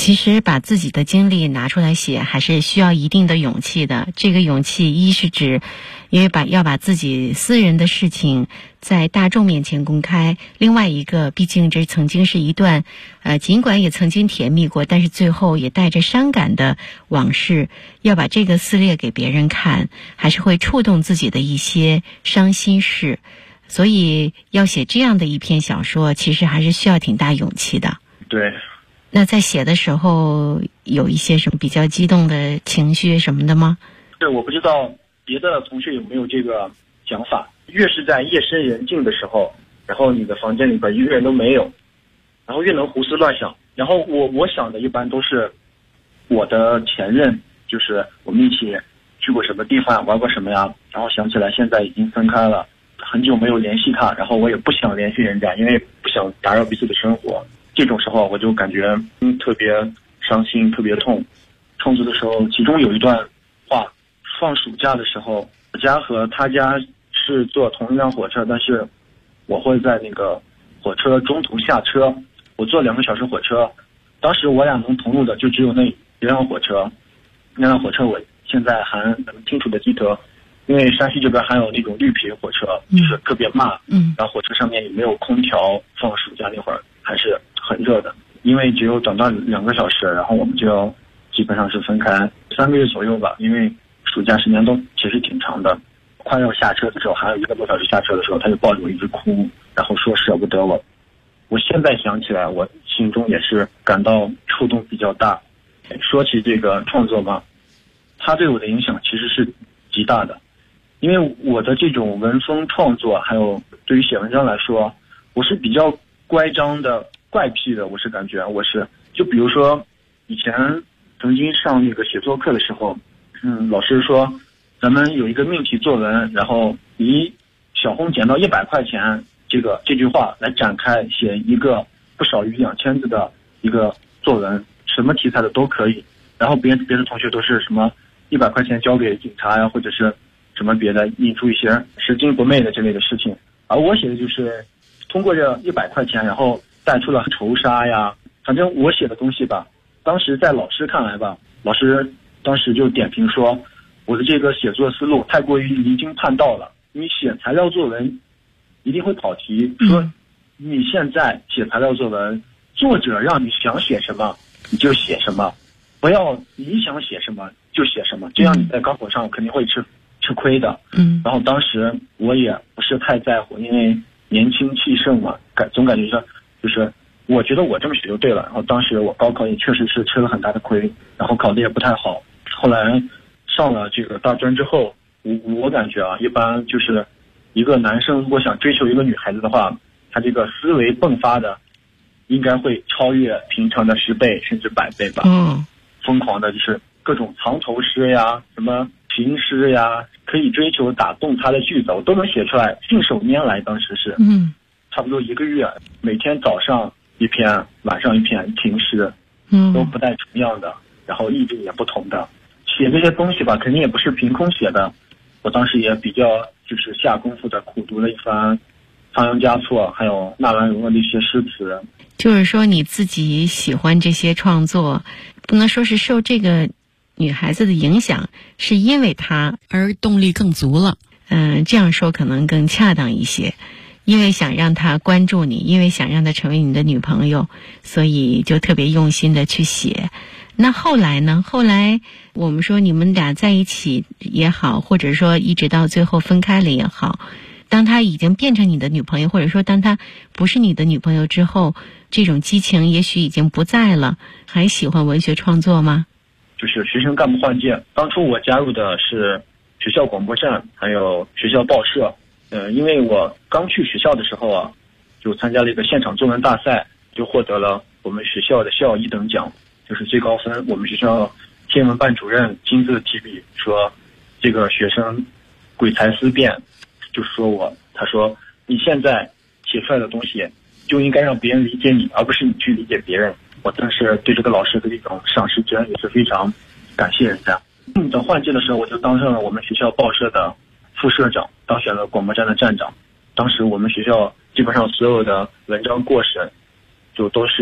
其实把自己的经历拿出来写还是需要一定的勇气的。这个勇气一是指因为要把自己私人的事情在大众面前公开，另外一个毕竟这曾经是一段尽管也曾经甜蜜过，但是最后也带着伤感的往事，要把这个撕裂给别人看，还是会触动自己的一些伤心事。所以要写这样的一篇小说，其实还是需要挺大勇气的。 对。 那在写的时候有一些什么比较激动的情绪什么的吗？ 是，我不知道别的同学有没有这个想法，越是在夜深人静的时候，然后你的房间里边一个人都没有，然后越能胡思乱想。然后我想的一般都是我的前任，就是我们一起去过什么地方，玩过什么呀，然后想起来现在已经分开了，很久没有联系他，然后我也不想联系人家，因为不想打扰彼此的生活。这种时候我就感觉特别伤心，特别痛。创作的时候，其中有一段话，放暑假的时候，我家和他家是坐同一辆火车，但是我会在那个火车中途下车，我坐2个小时火车，当时我俩能同路的就只有那一辆火车。那辆火车我现在还能清楚的记得，因为山西这边还有那种绿皮火车，就是特别慢，然后火车上面也没有空调，放暑假那会儿还是很热的。因为只有等到2个小时，然后我们就要基本上是分开3个月左右吧，因为暑假时间都其实挺长的。快要下车的时候，还有1个多小时下车的时候，他就抱着我一直哭，然后说舍不得我。我现在想起来，我心中也是感到触动比较大。说起这个创作嘛，它对我的影响其实是极大的，因为我的这种文风创作，还有对于写文章来说，我是比较乖张的、怪癖的。我是感觉就比如说以前曾经上那个写作课的时候，老师说咱们有一个命题作文，然后以小红捡到100块钱这句话来展开写一个不少于2000字的一个作文，什么题材的都可以。然后别的同学都是什么100块钱交给警察呀，或者是什么别的，印出一些拾金不昧的这类的事情。而我写的就是通过这100块钱，然后带出了仇杀呀，反正我写的东西吧，当时在老师看来吧，老师当时就点评说我的这个写作思路太过于离经叛道了，你写材料作文一定会跑题，说你现在写材料作文，作者让你想写什么你就写什么，不要你想写什么就写什么，这样你在高考上肯定会吃亏的。然后当时我也不是太在乎，因为年轻气盛嘛，总感觉就是我觉得我这么写就对了。然后当时我高考也确实是吃了很大的亏，然后考得也不太好。后来上了这个大专之后，我感觉一般就是一个男生如果想追求一个女孩子的话，他这个思维迸发的应该会超越平常的10倍甚至100倍吧。疯狂的就是各种藏头诗呀，什么情诗呀，可以追求打动他的句子我都能写出来，信手拈来。当时是差不多1个月，每天早上一篇，晚上一篇情诗，都不带重样的，然后意境也不同的。写这些东西吧，肯定也不是凭空写的，我当时也比较就是下功夫的苦读了一番仓央嘉措还有纳兰容若的一些诗词。 就是说你自己喜欢这些创作，不能说是受这个女孩子的影响，是因为她而动力更足了。这样说可能更恰当一些。因为想让她关注你，因为想让她成为你的女朋友，所以就特别用心的去写。那后来呢？后来我们说你们俩在一起也好，或者说一直到最后分开了也好，当她已经变成你的女朋友，或者说当她不是你的女朋友之后，这种激情也许已经不在了，还喜欢文学创作吗？ 就是学生干部换届，当初我加入的是学校广播站还有学校报社。因为我刚去学校的时候就参加了一个现场作文大赛，就获得了我们学校的校1等奖，就是最高分。我们学校天文班主任亲自提笔说这个学生鬼才思辨，就说他说你现在写出来的东西就应该让别人理解你，而不是你去理解别人。我当时对这个老师的这种赏识之恩也是非常感谢人家。等换届的时候，我就当上了我们学校报社的副社长，当选了广播站的站长。当时我们学校基本上所有的文章过审就都是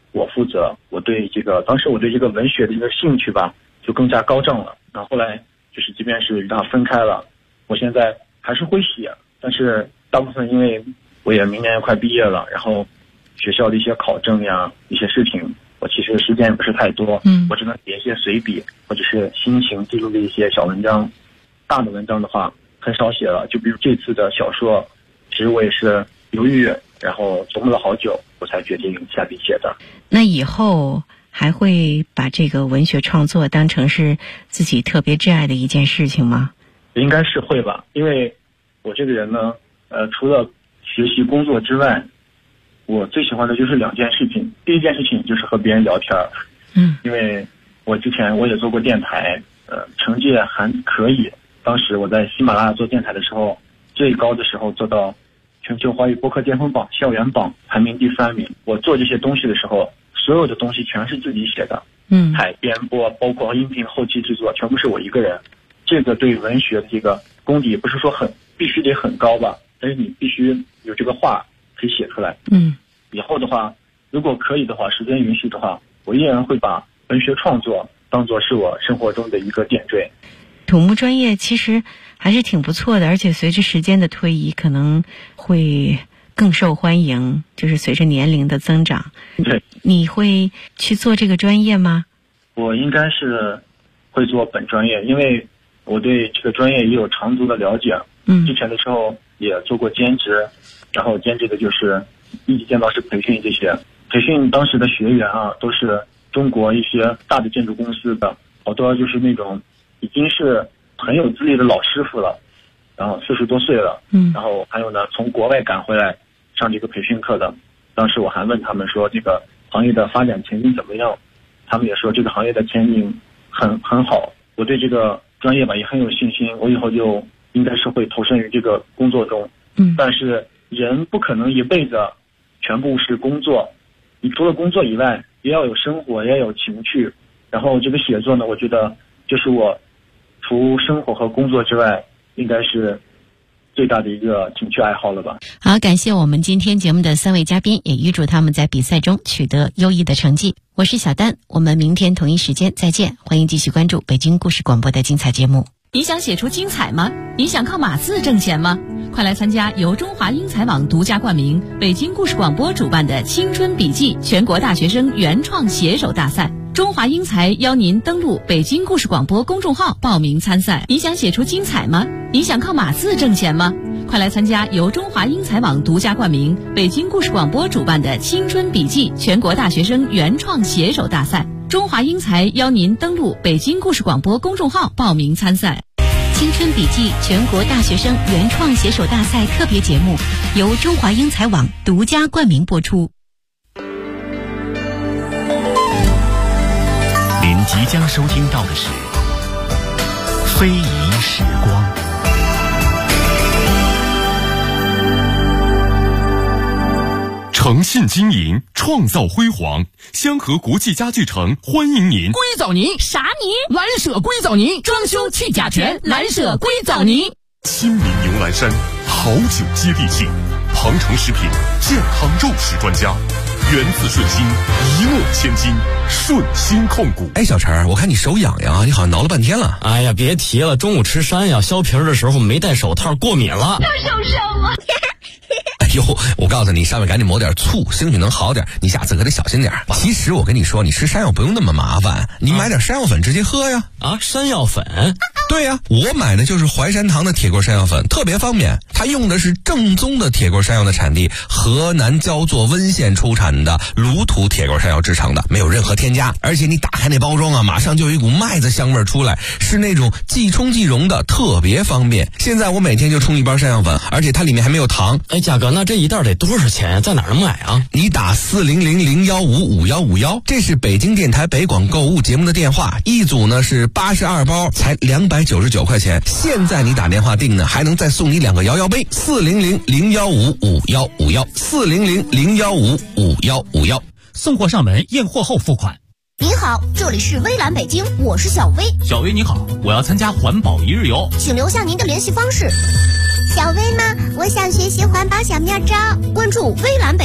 我负责。当时我对这个文学的一个兴趣吧，就更加高涨了。然后后来就是即便是与他分开了，我现在还是会写，但是大部分因为我也明年也快毕业了，然后学校的一些考证呀，一些事情，我其实时间也不是太多，我只能写一些随笔或者是心情记录的一些小文章。大的文章的话很少写了，就比如这次的小说，其实我也是犹豫，然后琢磨了好久，我才决定下笔写的。 那以后还会把这个文学创作当成是自己特别挚爱的一件事情吗？ 应该是会吧，因为我这个人呢，除了学习工作之外，我最喜欢的就是2件事情。第一件事情就是和别人聊天，因为我之前我也做过电台，成绩还可以。当时我在喜马拉雅做电台的时候，最高的时候做到全球华语播客巅峰榜校园榜排名第3名。我做这些东西的时候，所有的东西全是自己写的，采编播包括音频后期制作全部是我一个人。这个对文学的这个功底不是说必须得很高吧，但是你必须有这个话可以写出来。以后的话，如果可以的话，时间允许的话，我依然会把文学创作当作是我生活中的一个点缀。 土木专业其实还是挺不错的，而且随着时间的推移可能会更受欢迎，就是随着年龄的增长。 对， 你会去做这个专业吗？ 我应该是会做本专业，因为我对这个专业也有长足的了解。之前的时候也做过兼职，然后兼职的就是一级建造师培训这些。培训当时的学员啊，都是中国一些大的建筑公司的，好多就是那种已经是很有资历的老师傅了，然后40多岁了，然后还有呢从国外赶回来上这个培训课的。当时我还问他们说这个行业的发展前景怎么样，他们也说这个行业的前景很好。我对这个专业吧也很有信心，我以后就应该是会投身于这个工作中。但是人不可能一辈子全部是工作，你除了工作以外也要有生活，也要有情趣。然后这个写作呢，我觉得就是我除生活和工作之外应该是最大的一个兴趣爱好了吧。 好，感谢我们今天节目的3位嘉宾，也预祝他们在比赛中取得优异的成绩。我是小丹，我们明天同一时间再见，欢迎继续关注北京故事广播的精彩节目。你想写出精彩吗？你想靠码字挣钱吗？快来参加由中华英才网独家冠名、北京故事广播主办的青春笔记全国大学生原创写手大赛。中华英才邀您登录北京故事广播公众号报名参赛。你想写出精彩吗？你想靠码字挣钱吗？快来参加由中华英才网独家冠名、北京故事广播主办的青春笔记全国大学生原创写手大赛。中华英才邀您登录北京故事广播公众号报名参赛。青春笔记全国大学生原创写手大赛特别节目由中华英才网独家冠名播出。 您即将收听到的是非遗时光。诚信经营，创造辉煌。香河国际家具城欢迎您。 硅藻泥啥泥？蓝舍硅藻泥，装修去甲醛，蓝舍硅藻泥。 亲民牛栏山，好酒接地气。庞城食品健康肉食专家，源自顺心，一诺千金，顺心控股。 哎，小陈，我看你手痒痒，你好像挠了半天了。 哎呀，别提了，中午吃山药削皮的时候没戴手套，过敏了。 又受伤了。 哎呦，我告诉你，上面赶紧抹点醋，兴许能好点。你下次可得小心点。其实我跟你说，你吃山药不用那么麻烦，你买点山药粉直接喝呀。 啊，山药粉？ 对呀，我买的就是淮山堂的铁锅山药粉，特别方便。它用的是正宗的铁锅山药的产地河南焦作温县出产的卤土铁锅山药制成的，没有任何添加。而且你打开那包装啊，马上就有一股麦子香味出来，是那种即冲即溶的，特别方便。现在我每天就冲一包山药粉，而且它里面还没有糖。 哎，价格那这一袋得多少钱呀？在哪儿能买啊？ 你打400-015-5151，这是北京电台北广购物节目的电话，一组呢是82包，才299块钱。现在你打电话订呢，还能再送你2个摇摇杯。400-015-5151，400-015-5151， 送货上门，验货后付款。 您好，这里是微蓝北京，我是小薇。 小薇你好，我要参加环保一日游， 请留下您的联系方式。小薇吗？我想学习环保小妙招，关注微蓝北